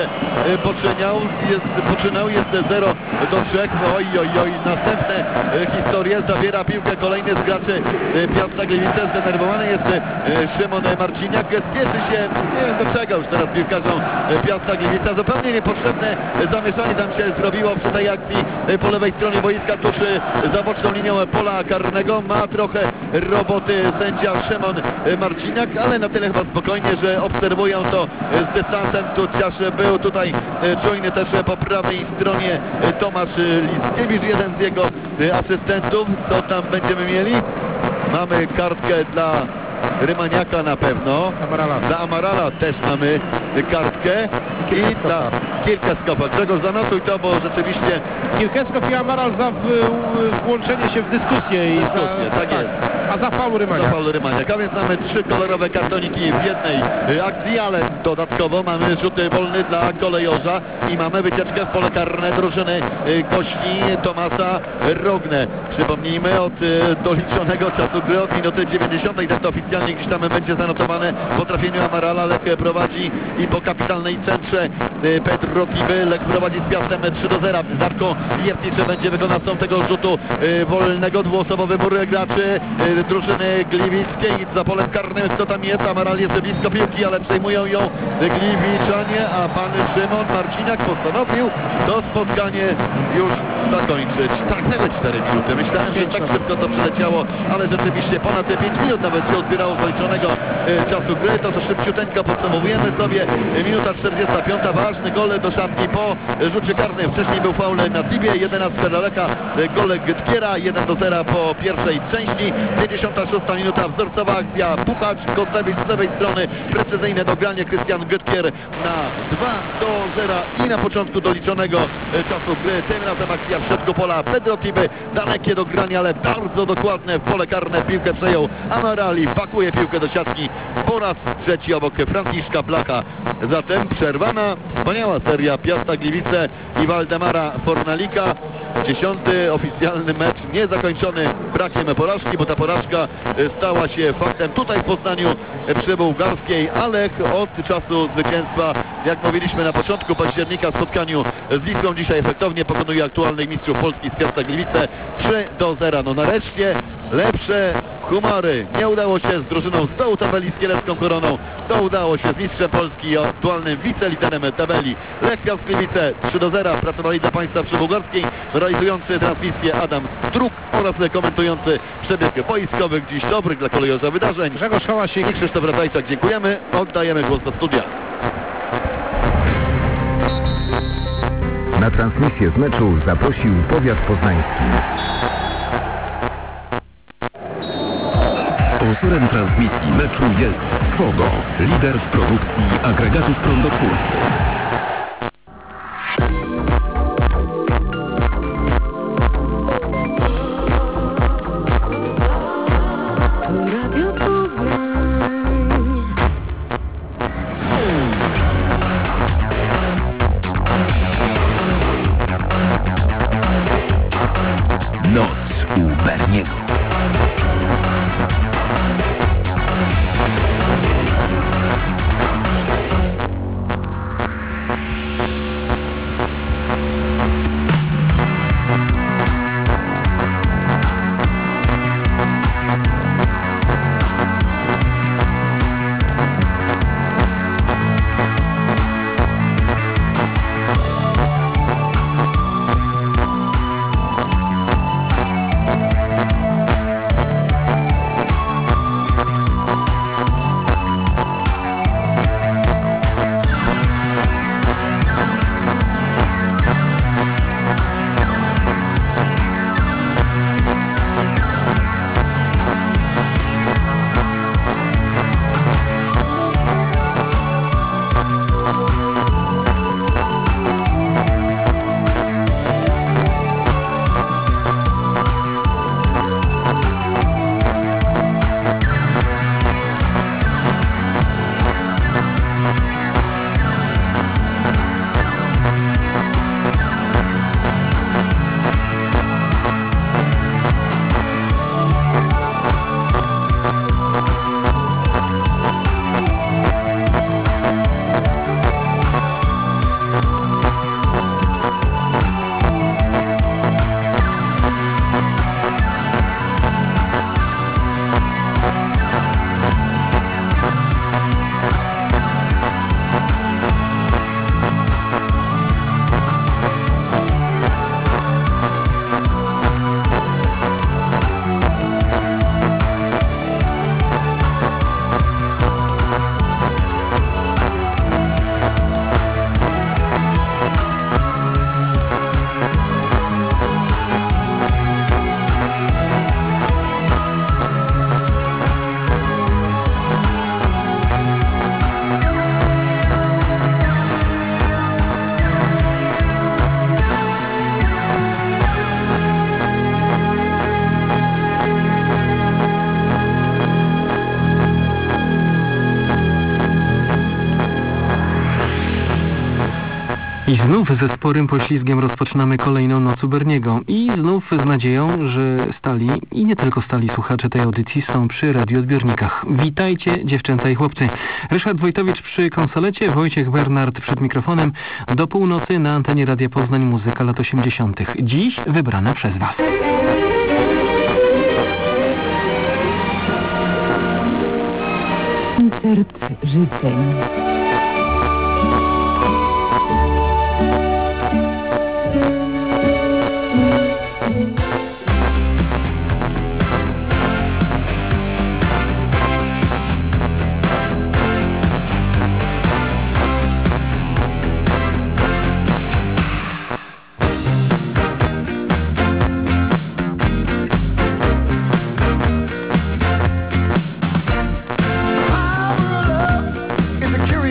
poczynał, jest 0-3. Oj, następne historie, zabiera piłkę kolejny z graczy Piasta Gliwice, zdenerwowany jest Szymon Marciniak, spieszy się, nie wiem do czego już teraz piłkarzom Piasta Gliwice, zupełnie niepotrzebne zamieszanie tam się zrobiło przy tej akcji po lewej stronie boiska, tuż za boczną linią pola karnego, ma trochę roboty sędzia Szymon Marciniak, ale na tyle chyba spokojnie, że obserwują to z dystansem, chociaż był tutaj czujny też po prawej stronie Tomasz Liskiewicz, jeden z jego asystentów. Co tam będziemy mieli? Mamy kartkę dla Rymaniaka na pewno. Amarala. Za Amarala też mamy kartkę. I za Kirkeskopa. Grzegorz, zanotuj to, bo rzeczywiście Kirkeskow i Amaral za włączenie się w dyskusję. tak jest. A za faul Rymaniak. Za faul Rymaniak. A więc mamy 3 kolorowe kartoniki w jednej akcji, ale dodatkowo mamy rzut wolny dla kolejorza i mamy wycieczkę w pole karne drużyny gości Tomasa Rogne. Przypomnijmy, od doliczonego czasu gry, od minuty 90. Tak to oficjalnie gdzieś tam będzie zanotowane po trafieniu Amarala. Lech prowadzi i po kapitalnej centrze Pedro Tiby. Lech prowadzi z Piastem 3-0. Darko Jepniczy będzie wykonawcą tego rzutu wolnego. Dwuosobowy wybór graczy drużyny gliwickiej. Za polem karnym kto tam jest? Amaral jest blisko piłki, ale przejmują ją gliwiczanie, a pan Szymon Marciniak postanowił to spotkanie już zakończyć. Targnęły 4 minuty. Myślałem, że tak szybko to przeleciało, ale rzeczywiście ponad 5 minut nawet się odbierało zaliczonego czasu gry. To szybciuteńko podsumowujemy sobie. Minuta 45. Ważny gol do szatni po rzucie karnym. Wcześniej był faul na Tibie. 11 dla Lecha. Gol Gytkiera. 1-0 po pierwszej części. 56 minuta. Wzorcowa akcja. Puchacz, Kotlewicz z lewej strony. Precyzyjne dogranie. Krystian Gytkier na 2-0 i na początku doliczonego czasu gry. Tym razem akcja w środku pola. Pedro Tiby. Dalekie dogranie, ale bardzo dokładne w pole karne. Piłkę przejął Amarali. Pakuje piłkę do siatki. Po raz trzeci obok Franciszka Blacha. Zatem przerwana, wspaniała seria Piasta Gliwice i Waldemara Fornalika. 10. oficjalny mecz niezakończony brakiem porażki, bo ta porażka stała się faktem tutaj w Poznaniu przy Bułgarskiej, ale od czasu zwycięstwa, jak mówiliśmy na początku października, w spotkaniu z Wisłą dzisiaj efektownie pokonuje aktualnych mistrzów Polski z Piasta Gliwice 3-0. No nareszcie lepsze humory. Nie udało się z drużyną z dołu tabeli z kielecką koroną. To udało się z mistrzem Polski i aktualnym wiceliderem tabeli. Lech Piast Gliwice 3-0. Pracowali dla Państwa przy Bułgarskiej. Realizujący transmisję Adam Struk oraz komentujący przebieg boiskowych dziś dobrych dla kolejorza wydarzeń. Grzegorz Hałasik i Krzysztof Ratajczak. Dziękujemy. Oddajemy głos do studia. Na transmisję z meczu zaprosił powiat poznański. Sponsorem transmisji meczu jest Swogo, lider w produkcji agregatów prądotwórczych. Noc u Berniego. I znów ze sporym poślizgiem rozpoczynamy kolejną noc u Berniego. I znów z nadzieją, że stali i nie tylko stali słuchacze tej audycji są przy radioodbiornikach. Witajcie dziewczęta i chłopcy. Ryszard Wojtowicz przy konsolecie, Wojciech Bernard przed mikrofonem. Do północy na antenie Radia Poznań muzyka lat 80. Dziś wybrana przez Was. Koncert życzeń. Power of love is a cure.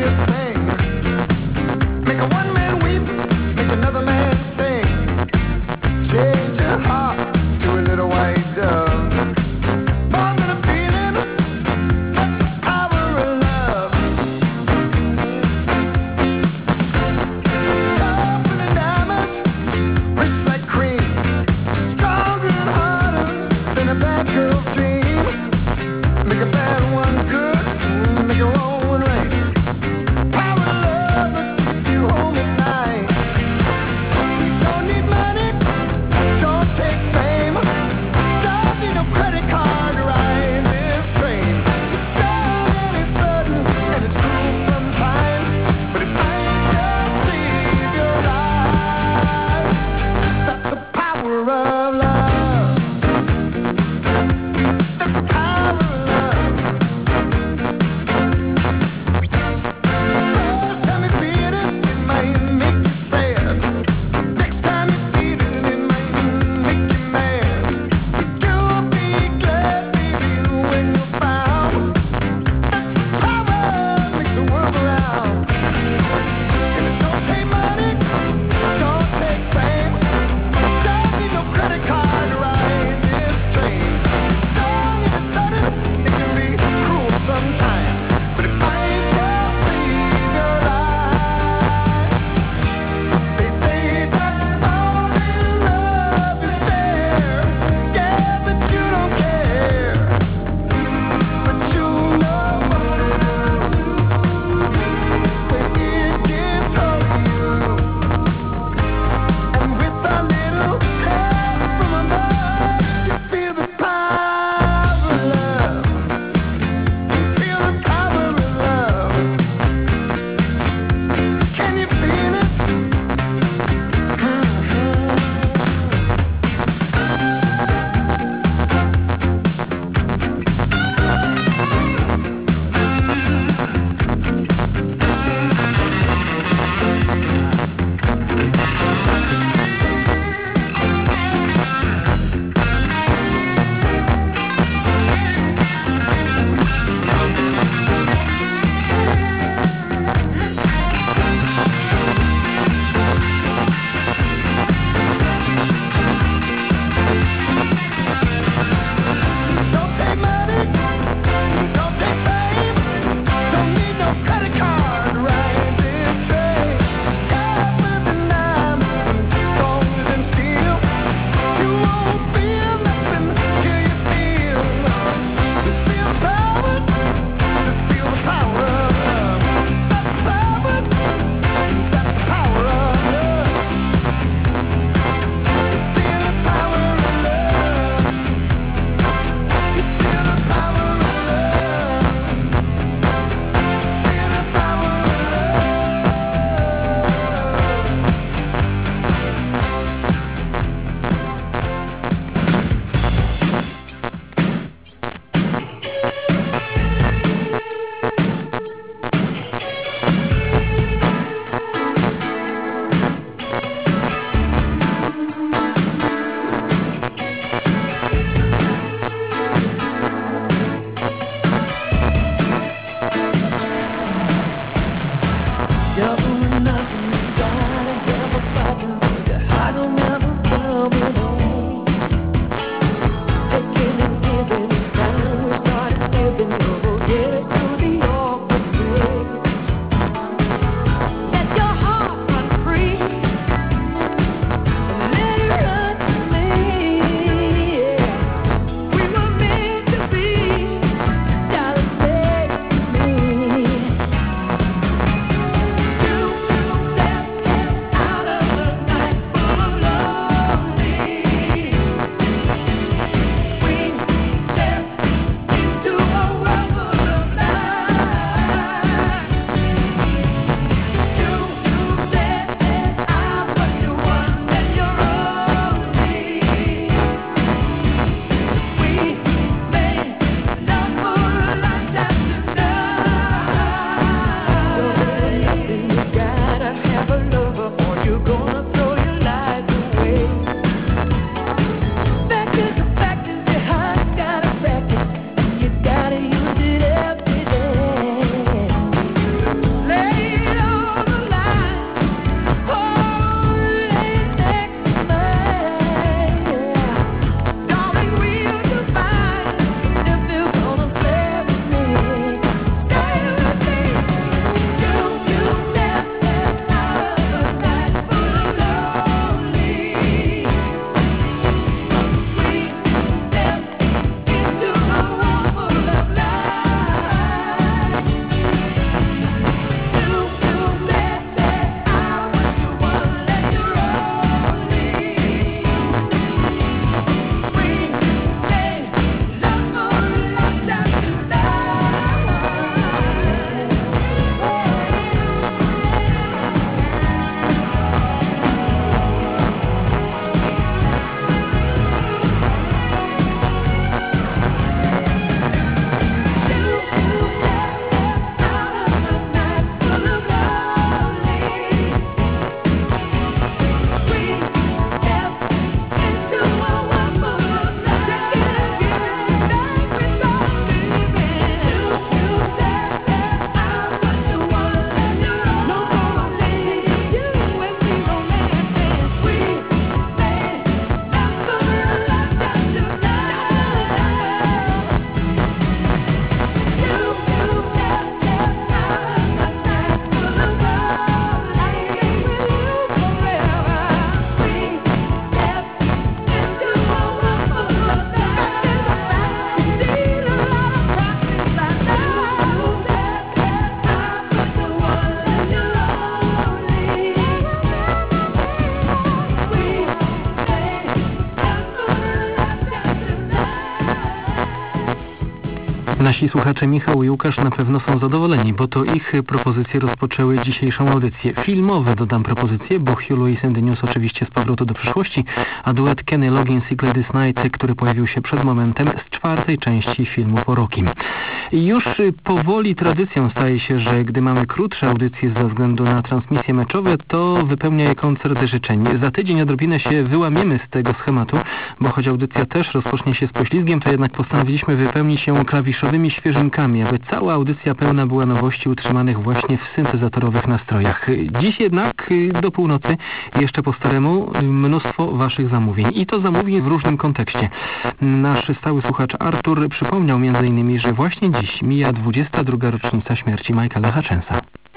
Nasi słuchacze Michał i Łukasz na pewno są zadowoleni, bo to ich propozycje rozpoczęły dzisiejszą audycję. Filmowe dodam propozycje, bo Hugh Lewis and the News oczywiście z Powrotu do przyszłości, a duet Kenny Loggins i Gladys Knight, który pojawił się przed momentem z 4. części filmu po Rockim. I już powoli tradycją staje się, że gdy mamy krótsze audycje ze względu na transmisje meczowe, to wypełnia je koncert życzeń. Za tydzień odrobinę się wyłamiemy z tego schematu, bo choć audycja też rozpocznie się z poślizgiem, to jednak postanowiliśmy wypełnić ją klawiszowymi świeżynkami, aby cała audycja pełna była nowości utrzymanych właśnie w syntezatorowych nastrojach. Dziś jednak do północy jeszcze po staremu mnóstwo waszych zamówień i to zamówień w różnym kontekście. Nasz stały słuchacz Artur przypomniał m.in., że właśnie dziś mija 22. rocznica śmierci Michaela Hutchensa.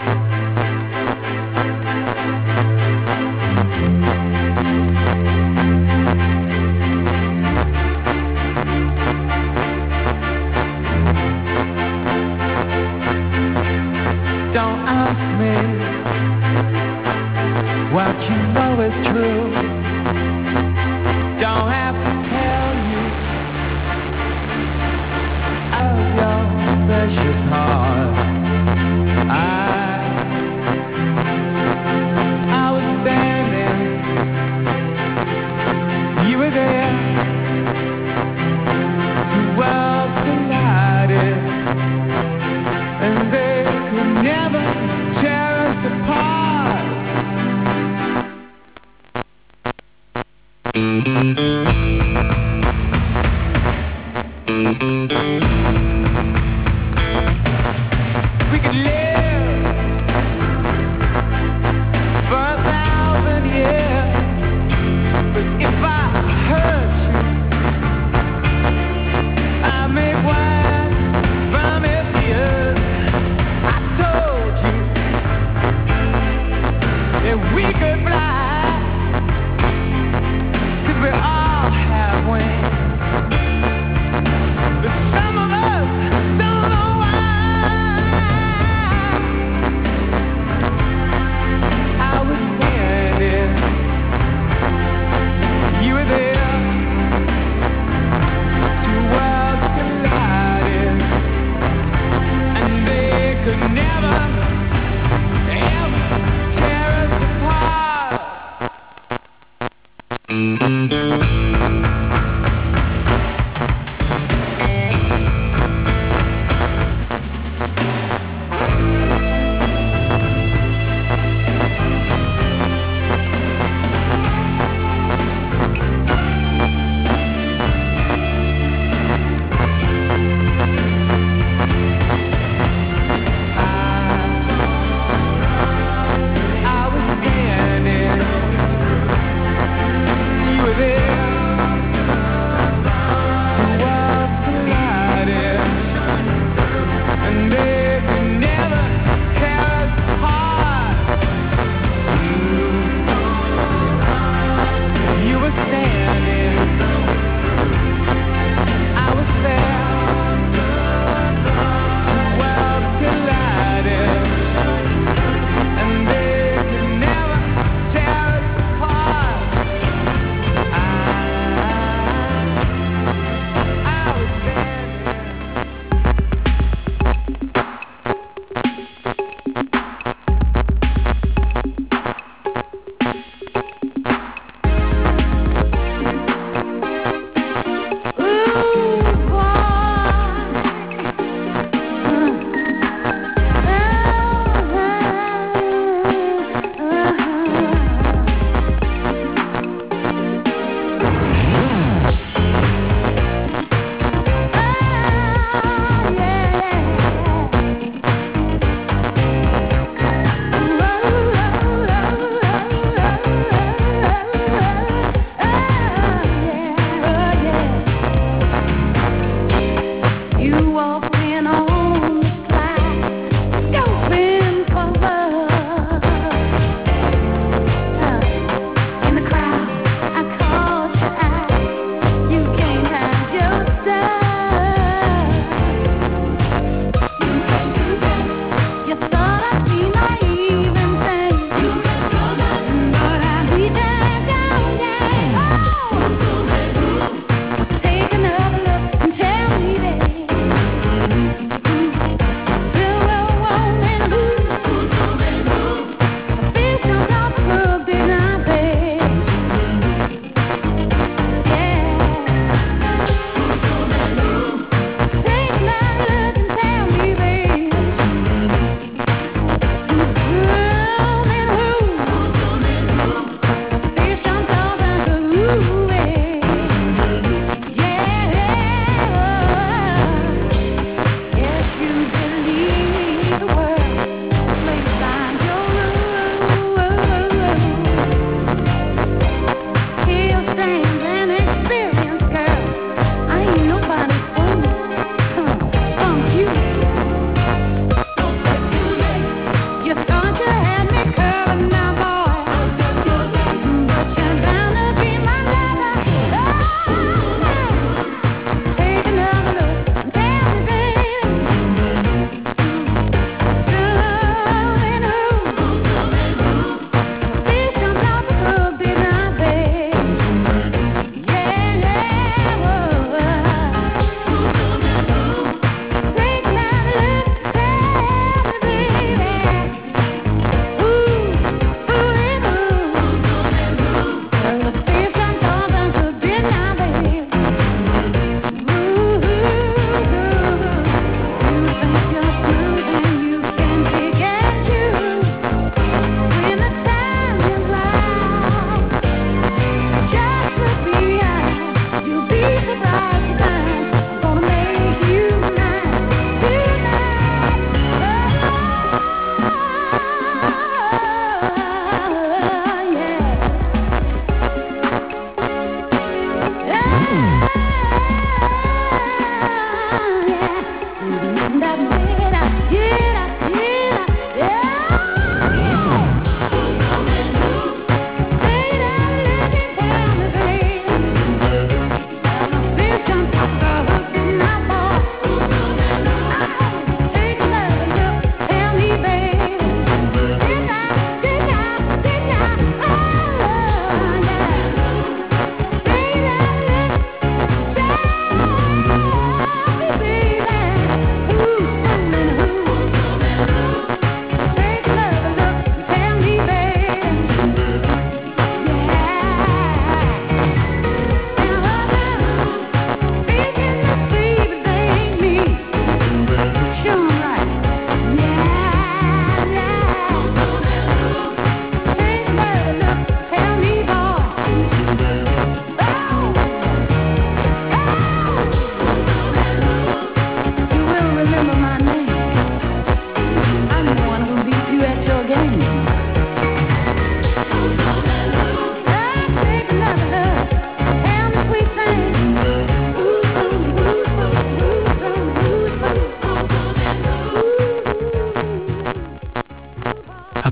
Don't ask me what you know is true. Don't have to tell you of your precious heart. I was standing, you were there. Two worlds collided, and they could never tear us apart.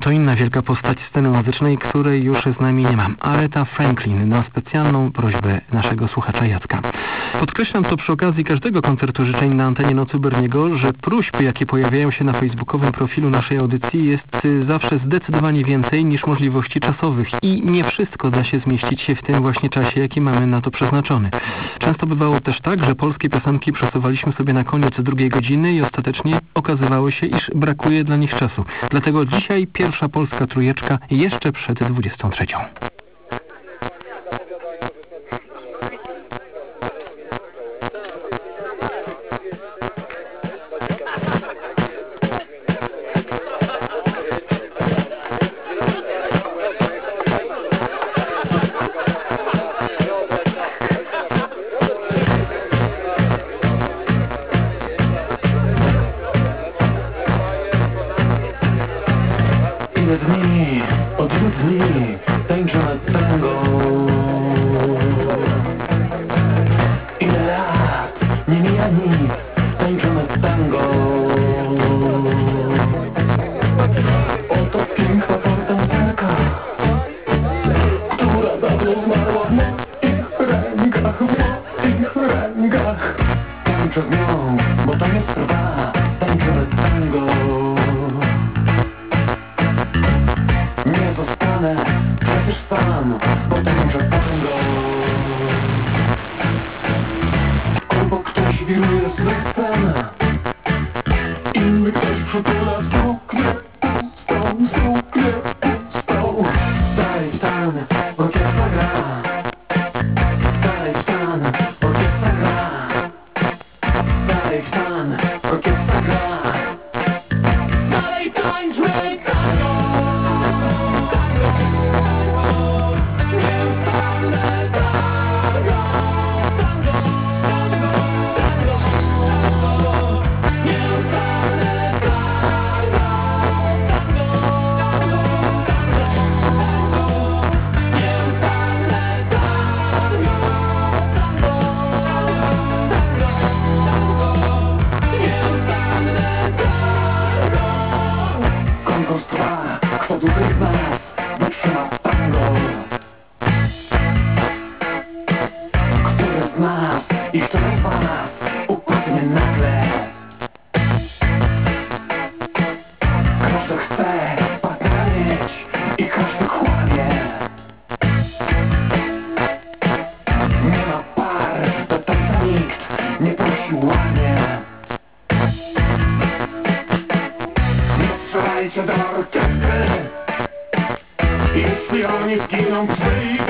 to inna wielka postać sceny muzycznej, której już z nami nie mam. Aretha Franklin na specjalną prośbę naszego słuchacza Jacka. Podkreślam to przy okazji każdego koncertu życzeń na antenie Nocy Berniego, że próśb, jakie pojawiają się na facebookowym profilu naszej audycji, jest zawsze zdecydowanie więcej niż możliwości czasowych i nie wszystko da się zmieścić się w tym właśnie czasie, jaki mamy na to przeznaczony. Często bywało też tak, że polskie piosenki przesuwaliśmy sobie na koniec drugiej godziny i ostatecznie okazywało się, iż brakuje dla nich czasu. Dlatego dzisiaj pierwsza polska trójeczka jeszcze przed 23. Ile dni, od ilu dni tańczymy tango? Ile lat, nie mija nic, tańczymy tango. Oto piękna portancerka, która dawno zmarła w moich rękach, w moich rękach. Tańczę z nią, bo to nie trwa, tańczymy tango. Nie zostanę przecież sam, bo tańczę tango. Albo ktoś wiruje swych scen, inny ktoś przytula stuknie pustą. Stary stan, orkiestra gra. Stary stan, orkiestra gra. Stary stan, orkiestra gra. Dalej tańczmy tango. Konkurs trwa, kto dłużej z nas wytrzyma tango. Który z nas i który z was upadnie nagle. Każdy chce partnera mieć i każdy kłamie. Nie ma par, do tańca nikt nie prosi łamie. Strzelajcie do orkiestry, jeśli oni zginą w swojej